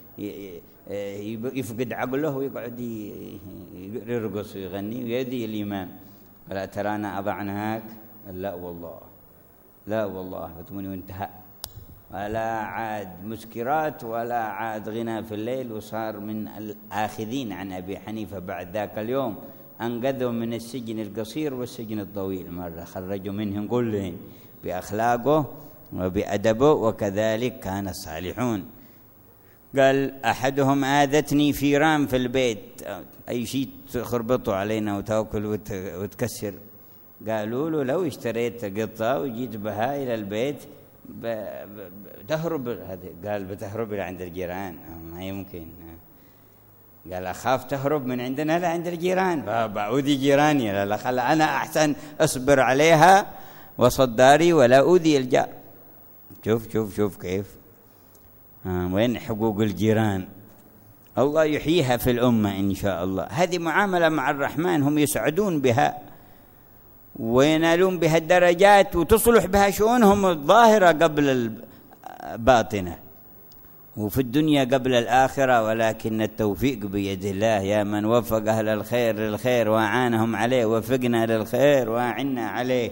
يفقد عقله ويقعد يرقص ويغني ويذي الإمام. قال أترانا أضعناك؟ لا والله لا والله، فتمني وانتهى، ولا عاد مسكرات ولا عاد غنى في الليل، وصار من الآخذين عن أبي حنيفة بعد ذاك اليوم، أنقذوا من السجن القصير والسجن الطويل مرة، خرجوا منهم كلهم بأخلاقه وبأدبه، وكذلك كان الصالحون. قال أحدهم آذتني فيران في البيت، أي شيء تخربطوا علينا وتأكل وتكسر، قالوا له لو اشتريت قطة وجيت بها إلى البيت تهرب. قال بتهرب عند الجيران؟ ما يمكن. قال أخاف تهرب من عندنا لعند الجيران فبأوذي جيراني، لا خل أنا أحسن أصبر عليها وصداري ولا أوذي الجار. شوف شوف شوف كيف وين حقوق الجيران، الله يحييها في الأمة إن شاء الله. هذه معاملة مع الرحمن هم يسعدون بها وينالون بها الدرجات وتصلح بها شؤونهم الظاهرة قبل الباطنة، وفي الدنيا قبل الآخرة، ولكن التوفيق بيد الله. يا من وفق أهل الخير للخير وأعانهم عليه، وفقنا للخير وأعنا عليه.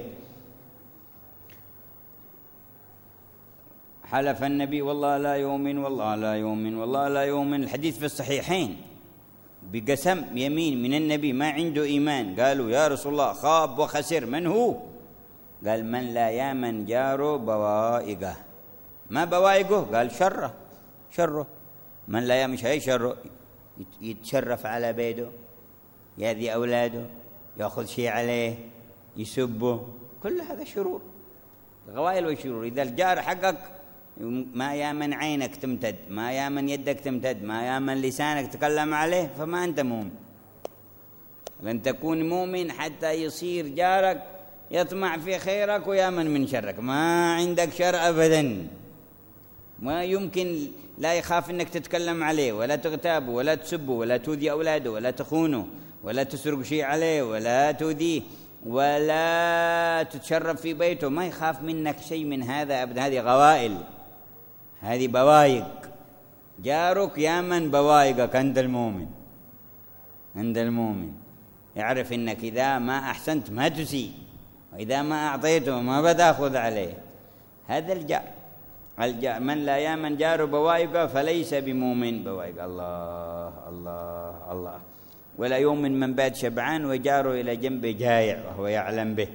حلف النبي والله لا يؤمن والله لا يؤمن والله لا يؤمن، الحديث في الصحيحين، بقسم يمين من النبي ما عنده إيمان. قالوا يا رسول الله خاب وخسر، من هو؟ قال من لا يامن جاره بوائقه. ما بوائقه؟ قال شره. من لا يامن شره يتشرف على بيته، يأذي أولاده، يأخذ شيء عليه، يسبه، كل هذا شرور، غوائل وشرور. إذا الجار حقك ما يامن عينك تمتد، ما يامن يدك تمتد، ما يامن لسانك تكلم عليه، فما أنت مؤمن. لن تكون مؤمن حتى يصير جارك يطمع في خيرك ويامن من شرك. ما عندك شر أبدا، ما يمكن، لا يخاف أنك تتكلم عليه ولا تغتابه ولا تسبه ولا تؤذي أولاده ولا تخونه ولا تسرق شيء عليه ولا تؤذيه ولا تتشرف في بيته، ما يخاف منك شيء من هذا أبدا. هذه غوائل، هذه بوايق. جارك يامن بوايقك عند المؤمن، عند المؤمن يعرف إنك إذا ما أحسنت ما تسيء، وإذا ما أعطيته ما بتأخذ عليه. هذا الجار. من لا يامن جاره بوايقه فليس بمؤمن. بوايق الله الله الله. ولا يؤمن من بات شبعان وجاره إلى جنبه جائع وهو يعلم به.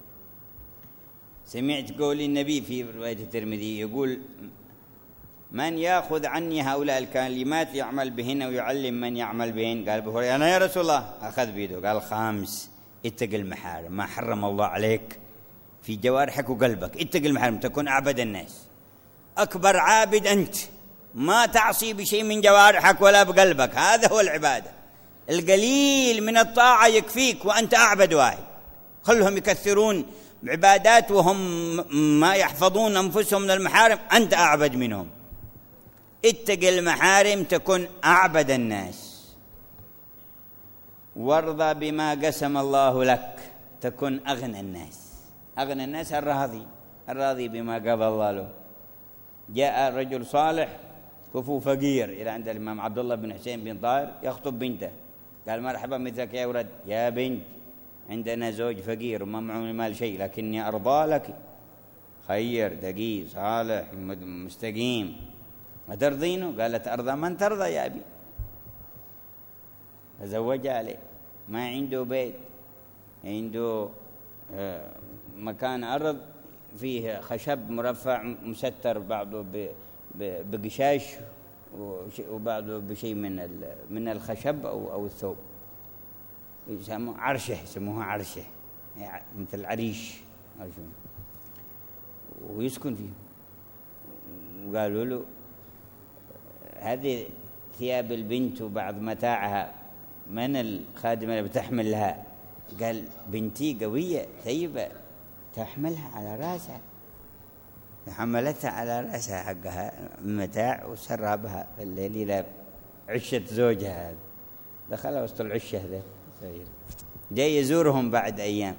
سمعت قول النبي في رواية الترمذي يقول: من يأخذ عني هؤلاء الكلمات يعمل بهن ويعلم من يعمل بهن. قال أبو هريرة: أنا يا رسول الله. أخذ بيده قال: 5 اتق المحارم، ما حرم الله عليك في جوارحك وقلبك، اتق المحارم تكون أعبد الناس، أكبر عابد أنت، ما تعصي بشيء من جوارحك ولا بقلبك، هذا هو العبادة. القليل من الطاعة يكفيك وأنت أعبد واحد. خلهم يكثرون عبادات وهم ما يحفظون أنفسهم من المحارم، أنت أعبد منهم. اتق المحارم تكن أعبد الناس. وارضى بما قسم الله لك تكن أغنى الناس. أغنى الناس الراضي بما قضى الله له. جاء رجل صالح كفو فقير إلى عند الإمام عبد الله بن حسين بن طاهر يخطب بنته. قال: مرحبا مثلك يا ولد. يا بنت، عندنا زوج فقير وما معه من المال شيء، لكني أرضى لك، خير دقيق صالح مستقيم، أترضينه؟ قالت: أرضى من ترضى يا أبي. فزوج عليه. ما عنده بيت، عنده مكان أرض فيه خشب مرفع مستر، بعضه بقشاش وبعضه بشيء من الخشب أو الثوب، يسموه عرشه، يسموها عرشه مثل عريش، ويسكن فيه. وقالوا له: هذه ثياب البنت وبعض متاعها، من الخادمة اللي بتحمل لها؟ قال: بنتي قوية طيبة تحملها على راسها. حملتها على راسها حقها متاع وسربها في الليل إلى عشة زوجها. هذا دخلها وسط العشة ذا، جاي يزورهم بعد أيام،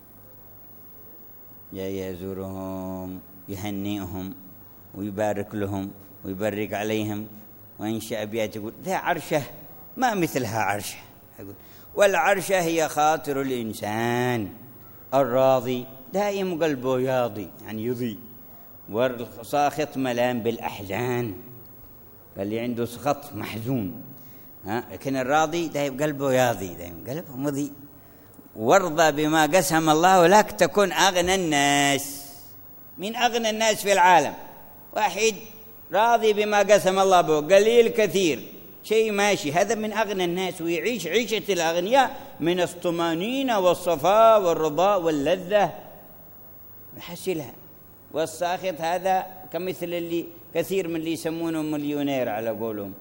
جاي يزورهم يهنئهم ويبارك لهم ويبرك عليهم، وينشأ أبيات يقول: ذا عرشه ما مثلها عرشه. يقول: والعرشه هي خاطر الإنسان الراضي دائم قلبه ياضي، يعني يضيء، والساخط ملان بالأحزان. قال لي عنده سخط محزون، لكن الراضي دائم قلبه ياضي، دائم قلبه مضيء. وارضى بما قسم الله لك تكون أغنى الناس. من أغنى الناس في العالم؟ واحد راضي بما قسم الله به، قليل كثير شيء ماشي، هذا من أغنى الناس، ويعيش عيشة الأغنياء من الطمأنينة والصفاء والرضا واللذة يحصلها. والساخط هذا كمثل اللي كثير من اللي يسمونه مليونير على قولهم،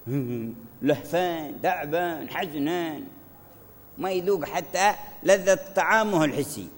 لهفان تعبان حزنان، ما يذوق حتى لذة طعامه الحسي.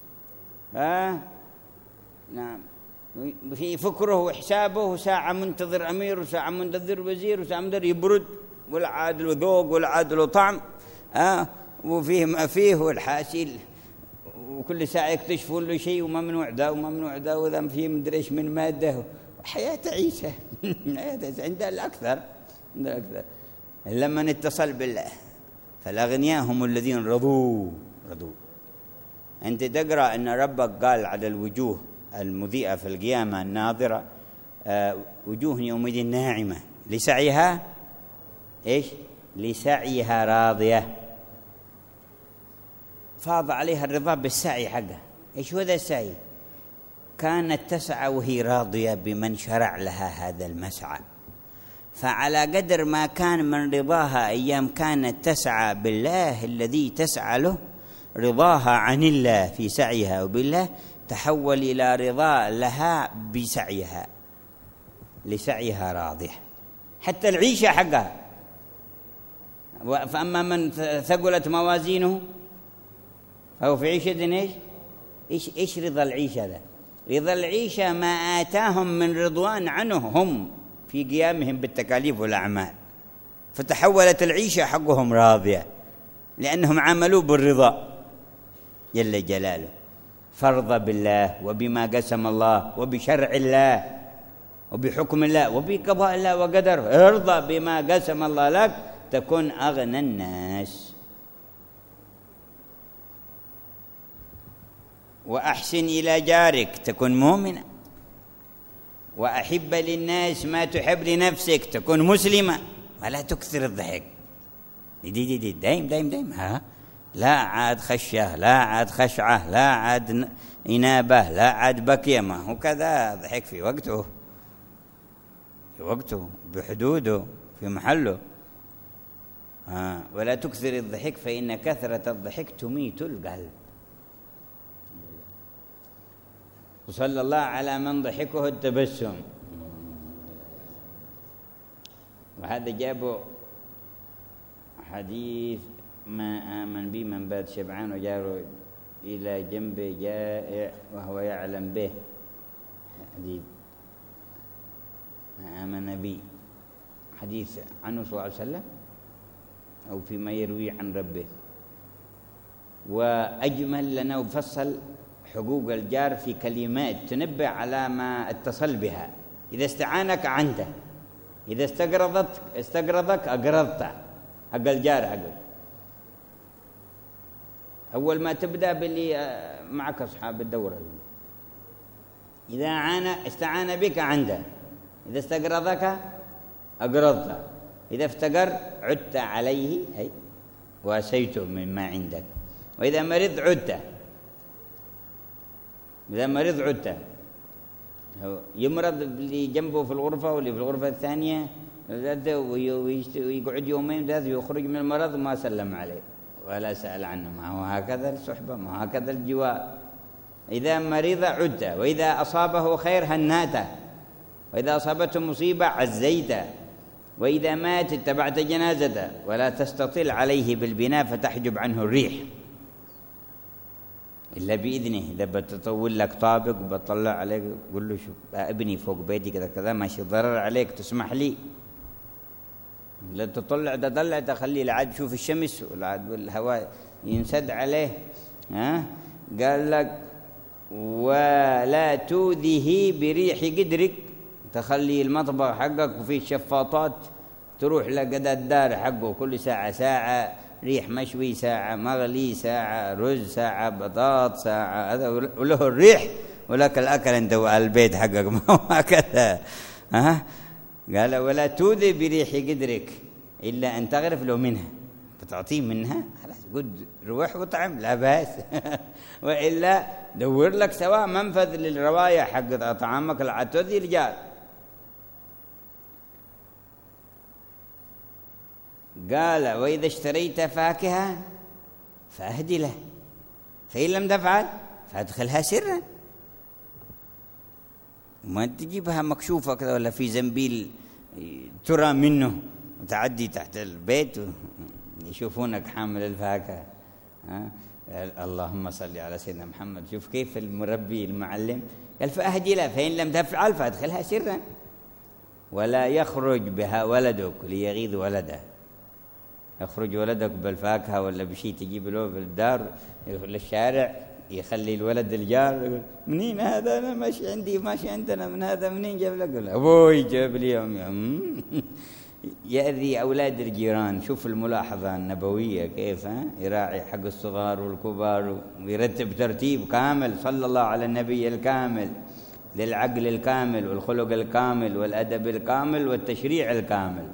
نعم، في فكره وحسابه، ساعة منتظر أمير وساعة منتظر وزير وساعة منتظر يبرد، ولا عاد له ذوق ولا عاد له طعم، وفيه ما فيه والحاسيل، وكل ساعة يكتشفون له شيء وممنوع ده وممنوع ده، وذا فيه مدري ايش من مادة، وحياة عيسى عندها الأكثر لما نتصل بالله. فالأغنياء هم الذين رضوا. أنت تقرأ أن ربك قال على الوجوه المضيئة في القيامة الناظرة: وجوه يومئذ ناعمة لسعيها إيش؟ لسعيها راضية. فاض عليها الرضا بالسعي حقها. إيش هو ذا السعي؟ كانت تسعى وهي راضية بمن شرع لها هذا المسعى، فعلى قدر ما كان من رضاها أيام كانت تسعى بالله الذي تسعى له، رضاها عن الله في سعيها وبالله تحول إلى رضا لها بسعيها، لسعيها راضية حتى العيشة حقها. فأما من ثقلت موازينه فهو في عيشة إيش رضا العيشة ذا؟ رضا العيشة ما آتاهم من رضوان عنه هم في قيامهم بالتكاليف والأعمال، فتحولت العيشة حقهم راضية. لأنهم عملوا بالرضا جل جلاله. فارض بالله وبما قسم الله وبشرع الله وبحكم الله وبقضاء الله وقدره. ارضى بما قسم الله لك تكون أغنى الناس. وأحسن إلى جارك تكون مؤمنا. وأحب للناس ما تحب لنفسك تكون مسلمة. ولا تكثر الضحك دي دايم ها، لا عاد خشة، لا عاد خشعة، لا عاد إنابة، لا عاد بكية. ما هو كذا، ضحك في وقته، في وقته، بحدوده، في محله. ولا تكثر الضحك فإن كثرة الضحك تميت القلب. وصلى الله على من ضحكه التبسم. وهذا جابوا حديث ما آمن بي من بات شبعان وجاره إلى جنبه جائع وهو يعلم به. حديث ما آمن بي، حديث عنه صلى الله عليه وسلم أو فيما يروي عن ربه. وأجمل لنا وفصل حقوق الجار في كلمات تنبه على ما اتصل بها. إذا استعانك عنده، إذا استقرضك أقرضته، حق الجار حقك. أول ما تبدأ باللي معك أصحاب الدورة. إذا استعان بك عنده، إذا استقرضك أقرضته، إذا افتقر عدت عليه وأسيته مما عندك. وإذا مرض عدته، إذا مرض عدته. يمرض اللي جنبه في الغرفة واللي في الغرفة الثانية ويقعد يومين ثلاثة ويخرج من المرض وما سلم عليه ولا سأل عنه. ما هو هكذا الصحبة، ما هو هكذا الجوار. إذا مرض عدته، وإذا أصابه خير هناته، وإذا أصابته مصيبة عزيته، وإذا مات اتبعت جنازته. ولا تستطل عليه بالبناء فتحجب عنه الريح إلا بإذنه. إذا بتطول لك طابق وبطلع عليك قل له شوف ابني فوق بيتي كذا كذا ماشي ضرر عليك تسمح لي. لا تطلع تخليه لعاد شوف الشمس والهواء ينسد عليه. قال لك ولا توذيه بريح قدرك، تخلي المطبخ حقك وفيه شفاطات تروح لقد الدار حقه كل ساعة ريح مشوي، ساعة مغلي، ساعة رز، ساعة بطاط، ساعة هذا وله الريح ولك الأكل أنت والبيت حقك. ما هو هكذا. قال ولا توذي بريح قدرك إلا أن تغرف له منها، بتعطيه منها خلاص قد روح وطعم لا بأس. وإلا دور لك سواء منفذ للرواية حق طعامك لا تؤذي الجار. قال وإذا اشتريت فاكهة فأهدي له، فإن لم تفعل فأدخلها سرا. ما تجيبها مكشوفة كذا ولا في زنبيل ترى منه وتعدي تحت البيت يشوفونك حامل الفاكهة. اللهم صل على سيدنا محمد. شوف كيف المربي المعلم قال فأهدي له، فإن لم تفعل فأدخلها سرا. ولا يخرج بها ولدك ليغيظ ولده. يخرج ولدك بالفاكهة ولا بشيء تجيب له في الدار للشارع، يخلي الولد الجار يقول منين هذا؟ أنا ماشي عندنا من هذا منين جاب لك؟ يقول أبوي جاب لي يوم. يأذي أولاد الجيران. شوف الملاحظة النبوية كيف يراعي حق الصغار والكبار ويرتب ترتيب كامل. صلى الله على النبي الكامل للعقل الكامل والخلق الكامل والأدب الكامل والتشريع الكامل.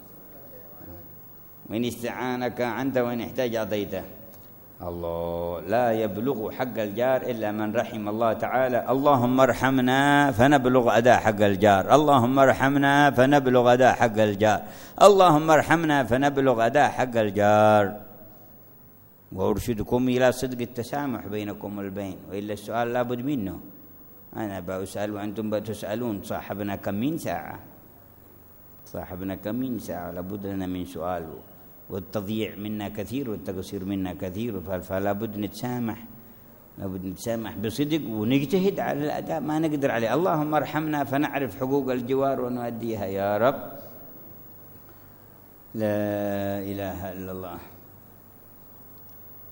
وإن استعانك عنده وإن احتاج أعطيته. الله لا يبلغ حق الجار إلا من رحم الله تعالى. اللهم ارحمنا فنبلغ أداء حق الجار، اللهم ارحمنا فنبلغ أداء حق الجار، اللهم ارحمنا فنبلغ أداء حق الجار. وأرشدكم إلى صدق التسامح بينكم والبين، وإلا السؤال لابد منه. أنا بأسأل وأنتم بتسألون. صاحبنا كم من ساعة، صاحبنا كم من ساعة، لابد لنا من سؤال. والتضييع منا كثير والتقصير منا كثير، فلا بد نتسامح، لابد نتسامح بصدق ونجتهد على الأداء ما نقدر عليه. اللهم ارحمنا فنعرف حقوق الجوار ونؤديها يا رب. لا إله إلا الله.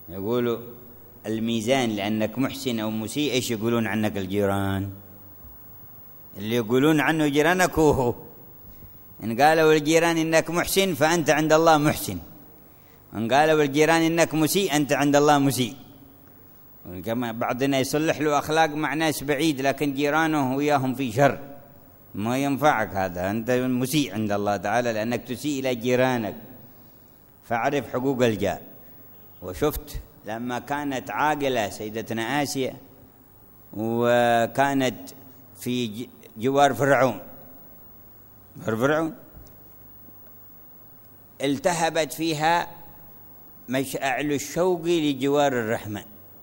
يقولوا الميزان لأنك محسن أو مسيء. إيش يقولون عنك الجيران؟ اللي يقولون عنه جيرانك هو. إن قالوا الجيران إنك محسن فأنت عند الله محسن، إن قالوا الجيران إنك مسيء أنت عند الله مسيء. كما بعضنا يصلح له أخلاق مع ناس بعيد لكن جيرانه وياهم في شر، ما ينفعك هذا، أنت مسيء عند الله تعالى لأنك تسيء إلى جيرانك. فاعرف حقوق الجار. وشفت لما كانت عاقلة سيدتنا آسيا وكانت في جوار فرعون، التهبت فيها مشاعل الشوق لجوار الرحمن،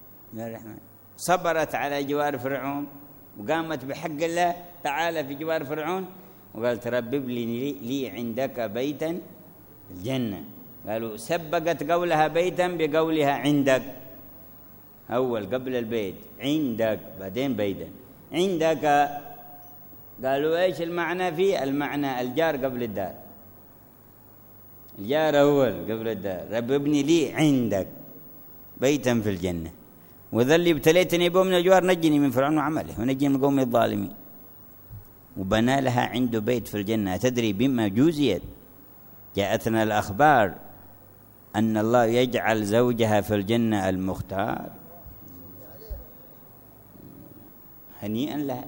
صبرت على جوار فرعون وقامت بحق الله تعالى في جوار فرعون وقالت ربب لي عندك بيتا الجنة. قالوا سبقت قولها بيتا بقولها عندك، أول قبل البيت عندك بعدين بيتا عندك. قالوا إيش المعنى فيه؟ المعنى الجار قبل الدار، الجار أول قبل الدار. رب ابني لي عندك بيتا في الجنة، وذا اللي ابتليتني به من الجوار نجني من فرعون وعمله ونجني من قوم الظالمين. وبنى لها عنده بيت في الجنة. تدري بما جوزيت؟ جاءتنا الأخبار أن الله يجعل زوجها في الجنة المختار. هنيئا لها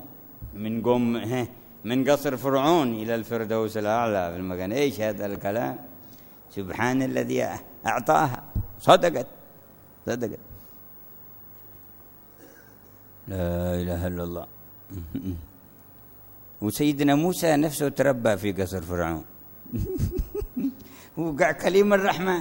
من قصر فرعون إلى الفردوس الأعلى في المكان. إيش هذا الكلام؟ سبحان الذي أعطاها. صدقت لا إله إلا الله. وسيدنا موسى نفسه تربى في قصر فرعون وقع كليم الرحمن.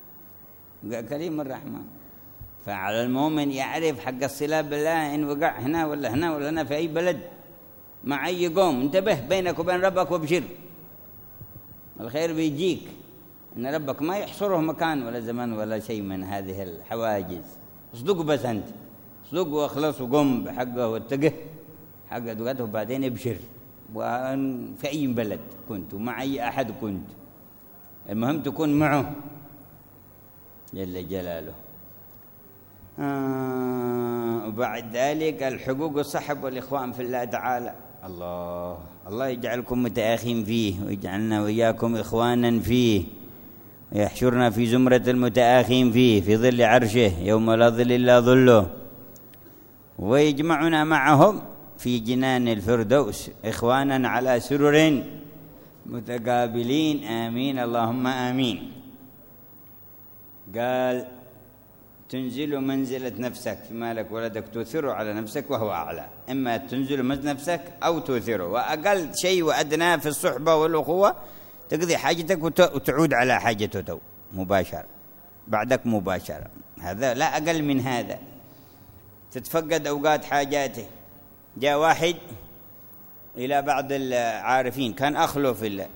فعلى المؤمن يعرف حق الصلة بالله إن وقع هنا ولا هنا ولا هنا في أي بلد مع أي قوم، انتبه بينك وبين ربك وابشر، الخير بيجيك. إن ربك ما يحصره مكان ولا زمان ولا شيء من هذه الحواجز. اصدق بس أنت، اصدق واخلص وقم بحقه واتقه حق دقته وبعدين ابشر. وفي أي بلد كنت ومع أي أحد كنت، المهم تكون معه جل جلاله. وبعد ذلك الحقوق الصحب والإخوان في الله تعالى. الله يجعلكم متآخين فيه ويجعلنا وإياكم إخوانا فيه ويحشرنا في زمرة المتآخين فيه في ظل عرشه يوم لا ظل إلا ظله، ويجمعنا معهم في جنان الفردوس إخوانا على سرر متقابلين. آمين اللهم آمين. قال تنزل منزلة نفسك في مالك ولدك، توثره على نفسك وهو أعلى. إما تنزل منزل نفسك أو توثره، وأقل شيء وأدناه في الصحبة والأخوة تقضي حاجتك وتعود على حاجته مباشرة بعدك مباشرة. هذا لا أقل من هذا. تتفقد أوقات حاجاته. جاء واحد إلى بعض العارفين كان أخلو في الله،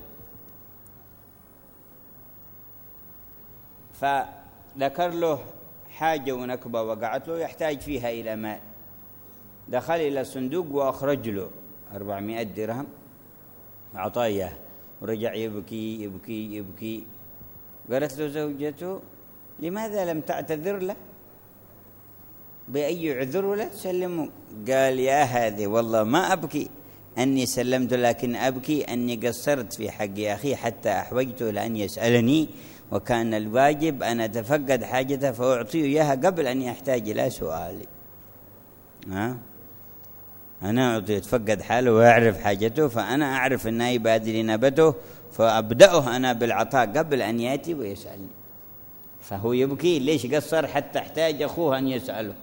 فذكر له حاجة ونكبة وقعت له يحتاج فيها إلى مال. دخل إلى الصندوق وأخرج له 400 درهم أعطاه إياه، ورجع يبكي. قالت له زوجته لماذا لم تعتذر له؟ بأي عذر له تسلمه؟ قال يا هذه والله ما أبكي أني سلمت، لكن أبكي أني قصرت في حق أخي حتى أحوجته لأن يسألني، وكان الواجب أن أتفقد حاجته فأعطيه إياها قبل أن يحتاج إلى سؤالي. أنا أعطيه يتفقد حاله ويعرف حاجته، فأنا أعرف أنه يبادر نبته فأبدأه أنا بالعطاء قبل أن يأتي ويسألني. فهو يبكي ليش قصر حتى احتاج أخوه أن يسأله.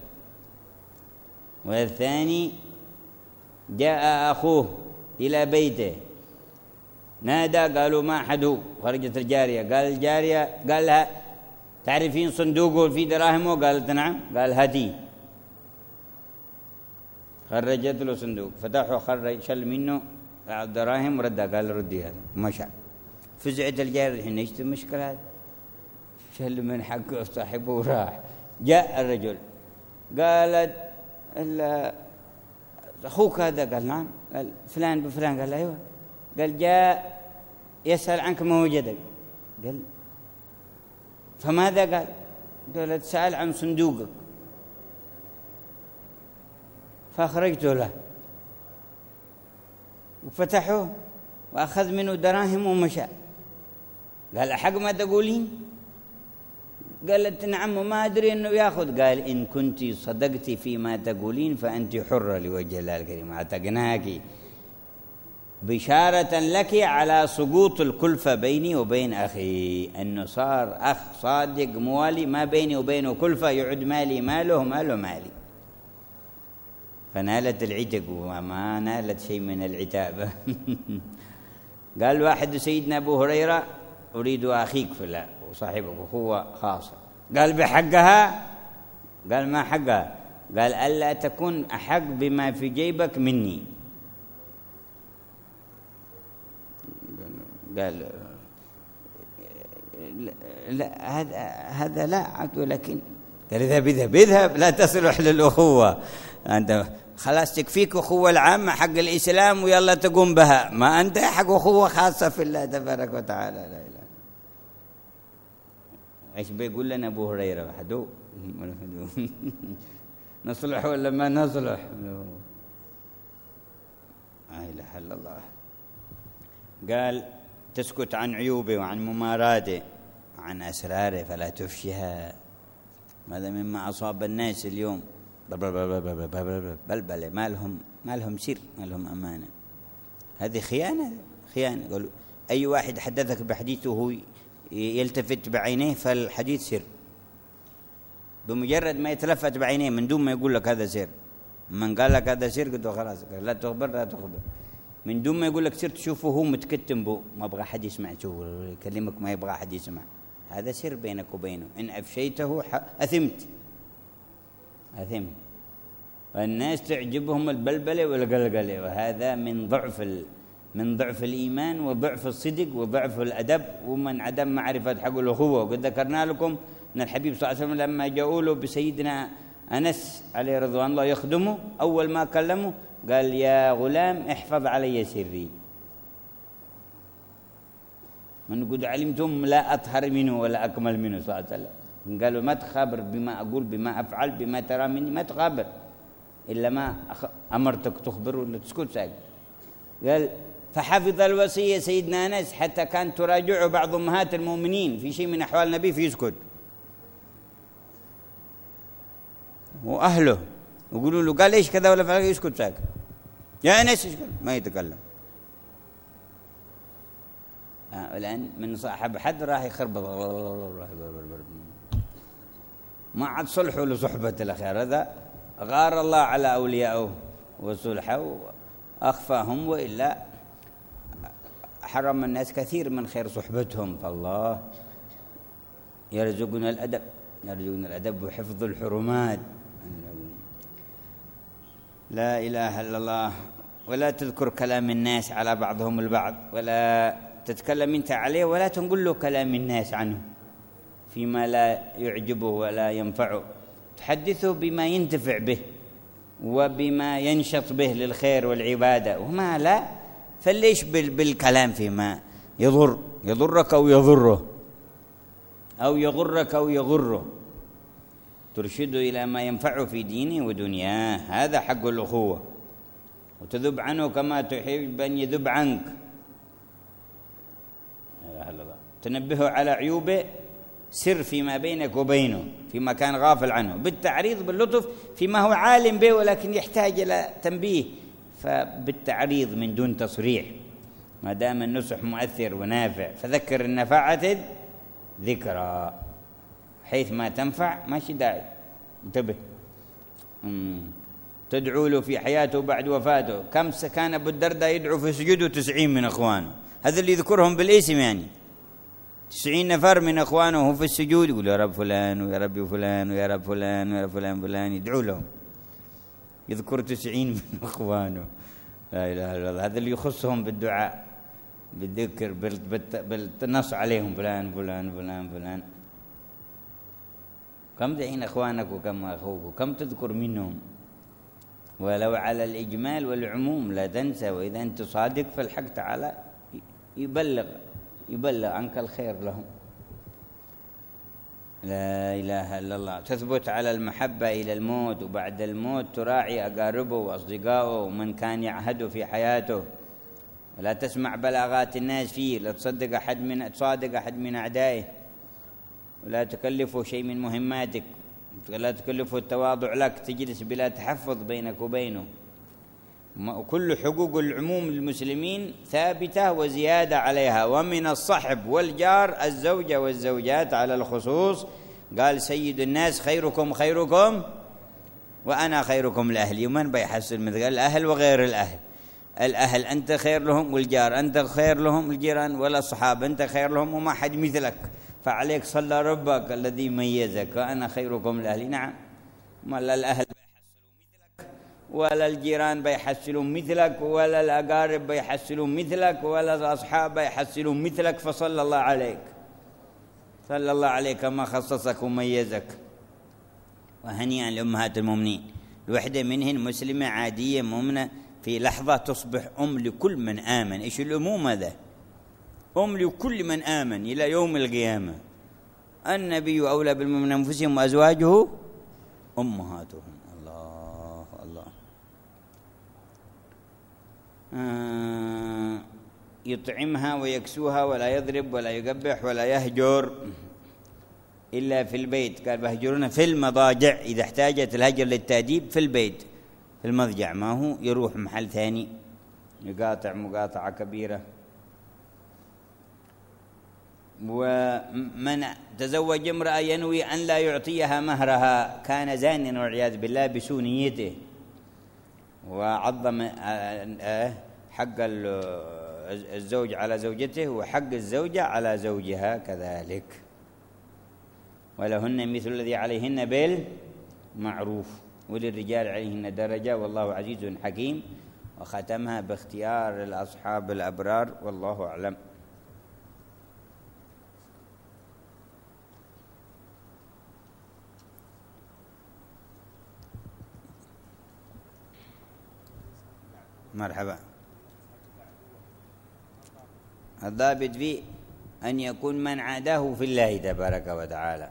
والثاني جاء أخوه إلى بيته نادى، قالوا ما أحد هو. خرجت الجارية، قال الجارية قال لها تعرفين صندوقه في دراهمه؟ قالت نعم. قال هاتي. خرجت له صندوق، فتحه خرج شل منه الدراهم وردها، قال ردي هذا. مشى. فزعت الجارية الحين ايش المشكلة هذا؟ شل من حقه صاحبه وراح. جاء الرجل قالت أخوك هذا؟ قال نعم. قال فلان بفلان؟ قال أيوة. قال جاء يسأل عنك ما وجدك. قال فماذا؟ قال قالت سأل عن صندوقك، فأخرجته له وفتحه وأخذ منه دراهم ومشى. قال أحق ما تقولين؟ قالت نعم ما أدري أنه يأخذ. قال إن كنت صدقت فيما تقولين فأنت حرة لوجه الله الكريم، أعتقناك بشارة لك على سقوط الكلفة بيني وبين أخي، أنه صار أخ صادق موالي، ما بيني وبينه كلفة، يعد مالي ماله ماله مالي. فنالت العتق وما نالت شيء من العتاب. قال واحد سيدنا أبو هريرة أريد أخيك في الله وصاحبك أخوة خاصة. قال بحقها؟ قال ما حقها؟ قال ألا تكون أحق بما في جيبك مني. قال لا هذا لا عد، ولكن قال اذهب لا تصلح للأخوة، أنت خلاص تكفيك أخوة العامة حق الإسلام ويلا تقوم بها، ما أنت حق أخوة خاصة في الله تبارك وتعالى. لا إله. إيش بيقول لنا أبو هريرة وحده؟ نصلح ولا ما نصلح؟ لا إله إلا الله. قال تسكت عن عيوبه وعن مماراته وعن أسراره فلا تفشها. هذا مما أصاب الناس اليوم، بلبلة، ما لهم سر، ما لهم أمانة. هذه خيانة. قالوا أي واحد حدثك بحديثه وهو يلتفت بعينيه فالحديث سر، بمجرد ما يتلفت بعينيه من دون ما يقول لك هذا سر. من قال لك هذا سر قلت خلاص لا تخبر. من دون ما يقول لك سر تشوفه هو متكتم به، ما يبغى حد يسمع، تشوف يكلمك ما يبغى حد يسمع، هذا سر بينك وبينه، إن أفشيته أثمت. والناس تعجبهم البلبلة والقلقلة، وهذا من ضعف الإيمان وضعف الصدق وضعف الأدب ومن عدم معرفة حق الأخوة. وقد ذكرنا لكم أن الحبيب صلى الله عليه وسلم لما جاءوا له بسيدنا أنس عليه رضوان الله يخدمه، أول ما كلمه قال يا غلام احفظ علي سري، من قد علمتم لا أطهر منه ولا أكمل منه صلى الله عليه وسلم. قالوا ما تخابر بما أقول بما أفعل بما ترى مني، ما تخابر إلا ما أمرتك تخبر ولا تسكت ساق. قال فحفظ الوصية سيدنا أنس حتى كان تراجعه بعض أمهات المؤمنين في شيء من أحوال النبي فيسكت، وأهله يقولوا له قال إيش كذا ولا فعل، يسكت ساق. يا أنس ما يتكلم. الآن من صاحب حد راح يخربط، ما عاد صلحوا لصحبة الأخيار. هذا غار الله على أوليائه وصلحه أخفاهم، وإلا حرم الناس كثير من خير صحبتهم. فالله يرزقنا الأدب وحفظ الحرمات. لا إله إلا الله. ولا تذكر كلام الناس على بعضهم البعض، ولا تتكلم أنت عليه، ولا تنقل له كلام الناس عنه فيما لا يعجبه ولا ينفعه. تحدثه بما ينتفع به وبما ينشط به للخير والعبادة، وما لا فليش بالكلام فيما يضرك أو يضره أو يغرك أو يغره. ترشده إلى ما ينفعه في دينه ودنياه، هذا حق الأخوة. وتذب عنه كما تحب أن يذب عنك. تنبهه على عيوبه، سر فيما بينك وبينه فيما كان غافل عنه، بالتعريض باللطف فيما هو عالم به ولكن يحتاج إلى تنبيه، فبالتعريض من دون تصريح، ما دام النصح مؤثر ونافع. فذكر النفاعة ذكرى، حيث ما تنفع ماشي داعي، انتبه. تدعو له في حياته بعد وفاته. كم كان أبو الدرداء يدعو في سجوده 90 من أخوانه، هذا اللي يذكرهم بالاسم، يعني 90 نفر من أخوانه وهو في السجود يقول يا رب فلان ويا رب فلان ويا رب فلان ويا فلان، يدعو لهم، يذكر 90 من أخوانه. لا إله إلا الله. هذا اللي يخصهم بالدعاء، بالذكر، بالنص عليهم، فلان فلان فلان فلان. كم دعين أخوانك وكم أخوك وكم تذكر منهم، ولو على الإجمال والعموم لا تنسى. وإذا أنت صادق فالحق تعالى يبلغ عنك الخير لهم. لا إله إلا الله، تثبت على المحبة إلى الموت، وبعد الموت تراعي أقاربه وأصدقائه ومن كان يعهده في حياته، ولا تسمع بلاغات الناس فيه، لا تصادق أحد من أعدائه، ولا تكلفه شيء من مهماتك، ولا تكلفه التواضع لك، تجلس بلا تحفظ بينك وبينه. وكل حقوق العموم للمسلمين ثابتة وزيادة عليها، ومن الصحب والجار الزوجة والزوجات على الخصوص. قال سيد الناس خيركم خيركم وأنا خيركم لأهلي. ومن بيحصل مثل الأهل وغير الأهل؟ الأهل أنت خير لهم، والجار أنت خير لهم، الجيران ولا الصحاب أنت خير لهم، وما حد مثلك، فعليك صلى ربك الذي ميزك، وأنا خيركم لأهلي. نعم، ولا الأهل ولا الجيران بيحسلون مثلك، ولا الأقارب بيحسلون مثلك، ولا الأصحاب بيحسلون مثلك، فصلى الله عليك، صلى الله عليك ما خصصك وميزك. وهنيئا لأمهات المؤمنين، الوحدة منهن مسلمة عادية مؤمنة في لحظة تصبح أم لكل من آمن. إيش الأمومة ذا؟ أم لكل من آمن إلى يوم القيامة. النبي أولى بالمؤمنين من أنفسهم وأزواجه أمهاتهم. يطعمها ويكسوها ولا يضرب ولا يقبح ولا يهجر إلا في البيت. قال بهجرون في المضاجع، إذا احتاجت الهجر للتأديب في البيت في المضجع، ما هو يروح محل ثاني يقاطع مقاطعة كبيرة. ومن تزوج امرأة ينوي أن لا يعطيها مهرها كان زانيا والعياذ بالله بسوء نيته، وعظم حق الزوج على زوجته وحق الزوجة على زوجها كذلك. ولهن مثل الذي عليهن بالمعروف وللرجال عليهن درجة والله عزيز حكيم. وختمها باختيار الأصحاب الأبرار والله أعلم. مرحبا. الضابط فيه أن يكون من عاداه في الله تبارك وتعالى،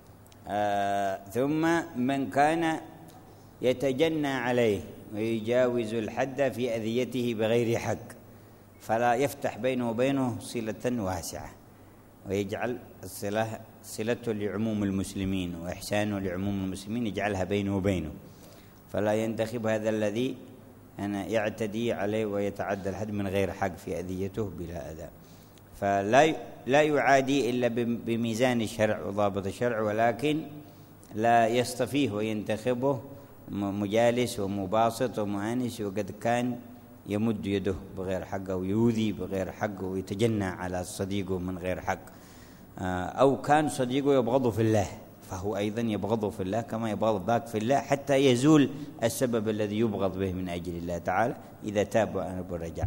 ثم من كان يتجنى عليه ويجاوز الحد في أذيته بغير حق، فلا يفتح بينه وبينه صلة واسعة، ويجعل صلته لعموم المسلمين وإحسانه لعموم المسلمين يجعلها بينه وبينه، فلا ينتخب هذا الذي أنا يعتدي عليه ويتعدى الحد من غير حق في أذيته بلا أذى. فلا يعادي إلا بميزان الشرع وضابط الشرع، ولكن لا يصطفيه وينتخبه مجالس ومباسط ومؤانس، وقد كان يمد يده بغير حق أو يؤذي بغير حق ويتجنى على صديقه من غير حق، أو كان صديقه يبغضه في الله فهو أيضا يبغضه في الله كما يبغض ذاك في الله، حتى يزول السبب الذي يبغض به من أجل الله تعالى إذا تاب وأناب ورجع.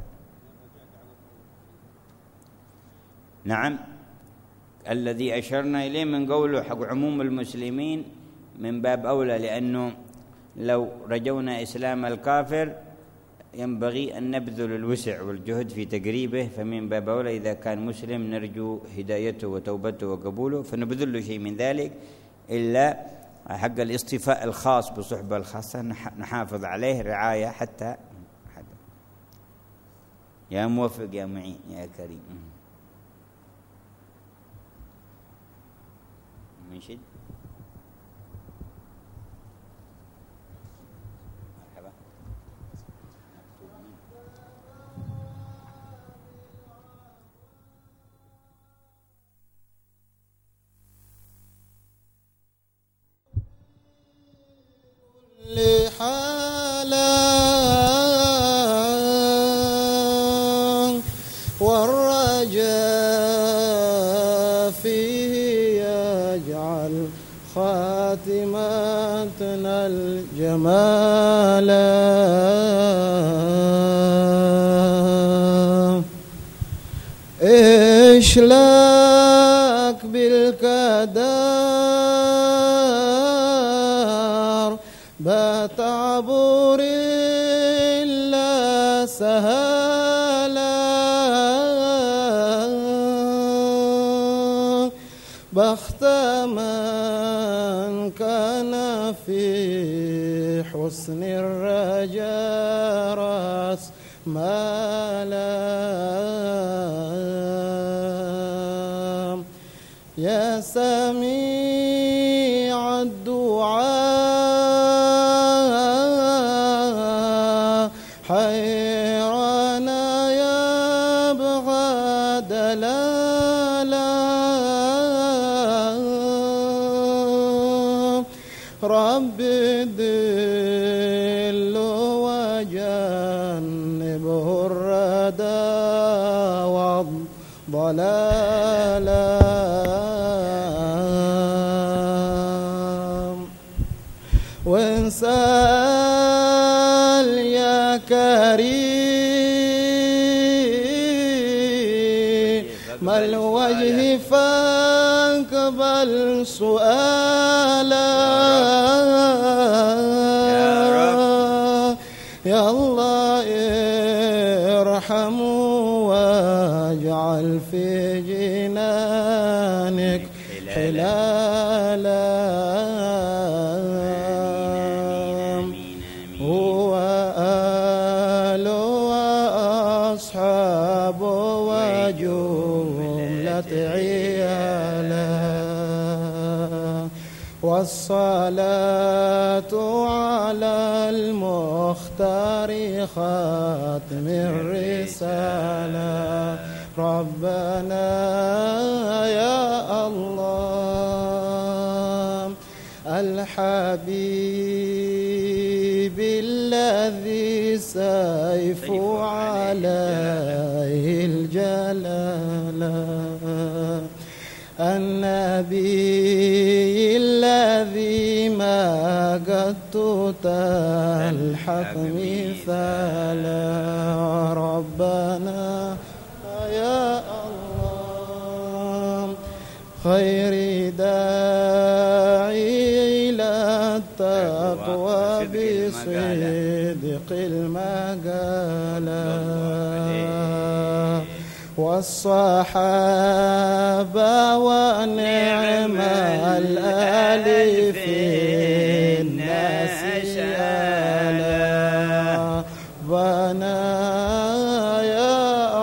نعم، الذي أشرنا إليه من قوله حق عموم المسلمين من باب أولى، لأنه لو رجونا إسلام الكافر ينبغي أن نبذل الوسع والجهد في تقريبه، فمن باب أولى إذا كان مسلم نرجو هدايته وتوبته وقبوله فنبذل له شيء من ذلك، إلا حق الاصطفاء الخاص بصحبة الخاصة نحافظ عليه رعاية حتى يا موفق يا معين يا كريم. منشد مرحبا. لحالا والرجاء فيه يجعل خاتمتنا الجمال. إشلاك بالكدار بتعبر إلا سهلا بختما حسن الرجاء راس مالا يا سميع الدعاء حيرانا يبغى دلالا رب الذل وجنبه الردى والضلالا وانسال يا كريم الوجه فاقبل سؤالا يا الله ارحم واجعل في جنانك حلالا هو آل وأصحاب وجملة عيالا والصلاة على المختار خاتم الرسالة ربنا يا الله الحبيب الذي سيف عليه الجلالة النبي الذي ما قد تلحق مثالا ربنا يا الله خير داعي إلى التقوى بصدق المقالة والصحابة ونعم الآل في الناس آلا ربنا يا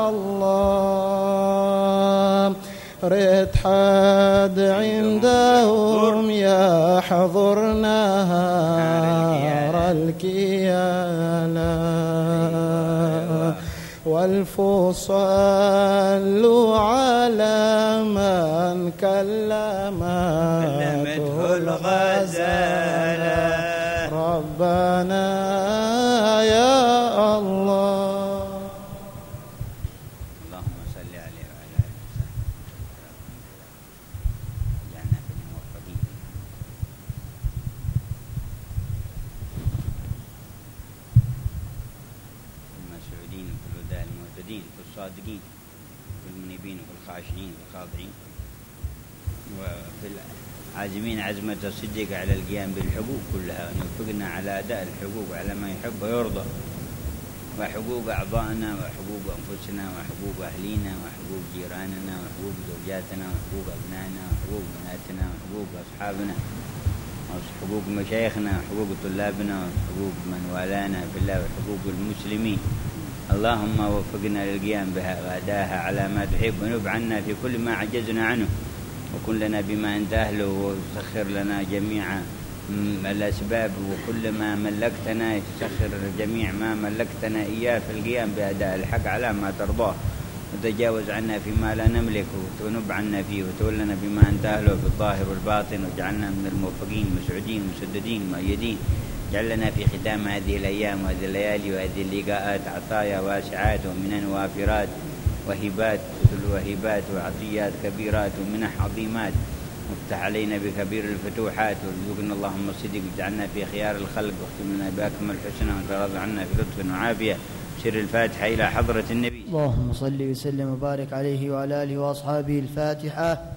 الله رد حد عندهم يحضر نهار الكيالا والفصل على من كلمته الغزالة ربنا يا الله اللهم صل عليه وعلى آله وصحبه اجعلنا من الموفقين المسعودين في الهدى المهتدين في الصادقين في المنيبين وفي الخاشعين والخاضعين وفي العازمين عزمة الصديق على القيام بالحقوق كلها ونوفقنا على أداء الحقوق على ما يحب ويرضى وحقوق أعضائنا وحقوق أنفسنا وحقوق أهلينا وحقوق جيراننا وحقوق زوجاتنا وحقوق أبنائنا وحقوق بناتنا وحقوق أصحابنا وحقوق مشايخنا وحقوق طلابنا وحقوق من والانا في الله وحقوق المسلمين اللهم وفقنا للقيام بها وأداها على ما تحب ونب عنا في كل ما عجزنا عنه وكن لنا بما أنت أهله وسخر لنا جميع الأسباب وكل ما ملكتنا تسخر جميع ما ملكتنا إياه في القيام بأداء الحق على ما ترضاه وتجاوز عنا فيما لا نملك وتنب عنا فيه وتولنا بما أنت أهله في الظاهر والباطن واجعلنا من الموفقين المسعودين المسددين المؤيدين اجعل لنا في ختام هذه الأيام وهذه الليالي وهذه اللقاءات عطايا واسعات ومنن وافرات وهبات وهبات وعطيات كبيرات ومنح عظيمات وافتح علينا بكبير الفتوحات وارزقنا اللهم الصدق واجعلنا في خيار الخلق واختم لنا بأكمل الحسنى وترضى عنا في لطف وعافية سر الفاتحة إلى حضرة النبي اللهم صل وسلم وبارك عليه وعلى آله وأصحابه الفاتحة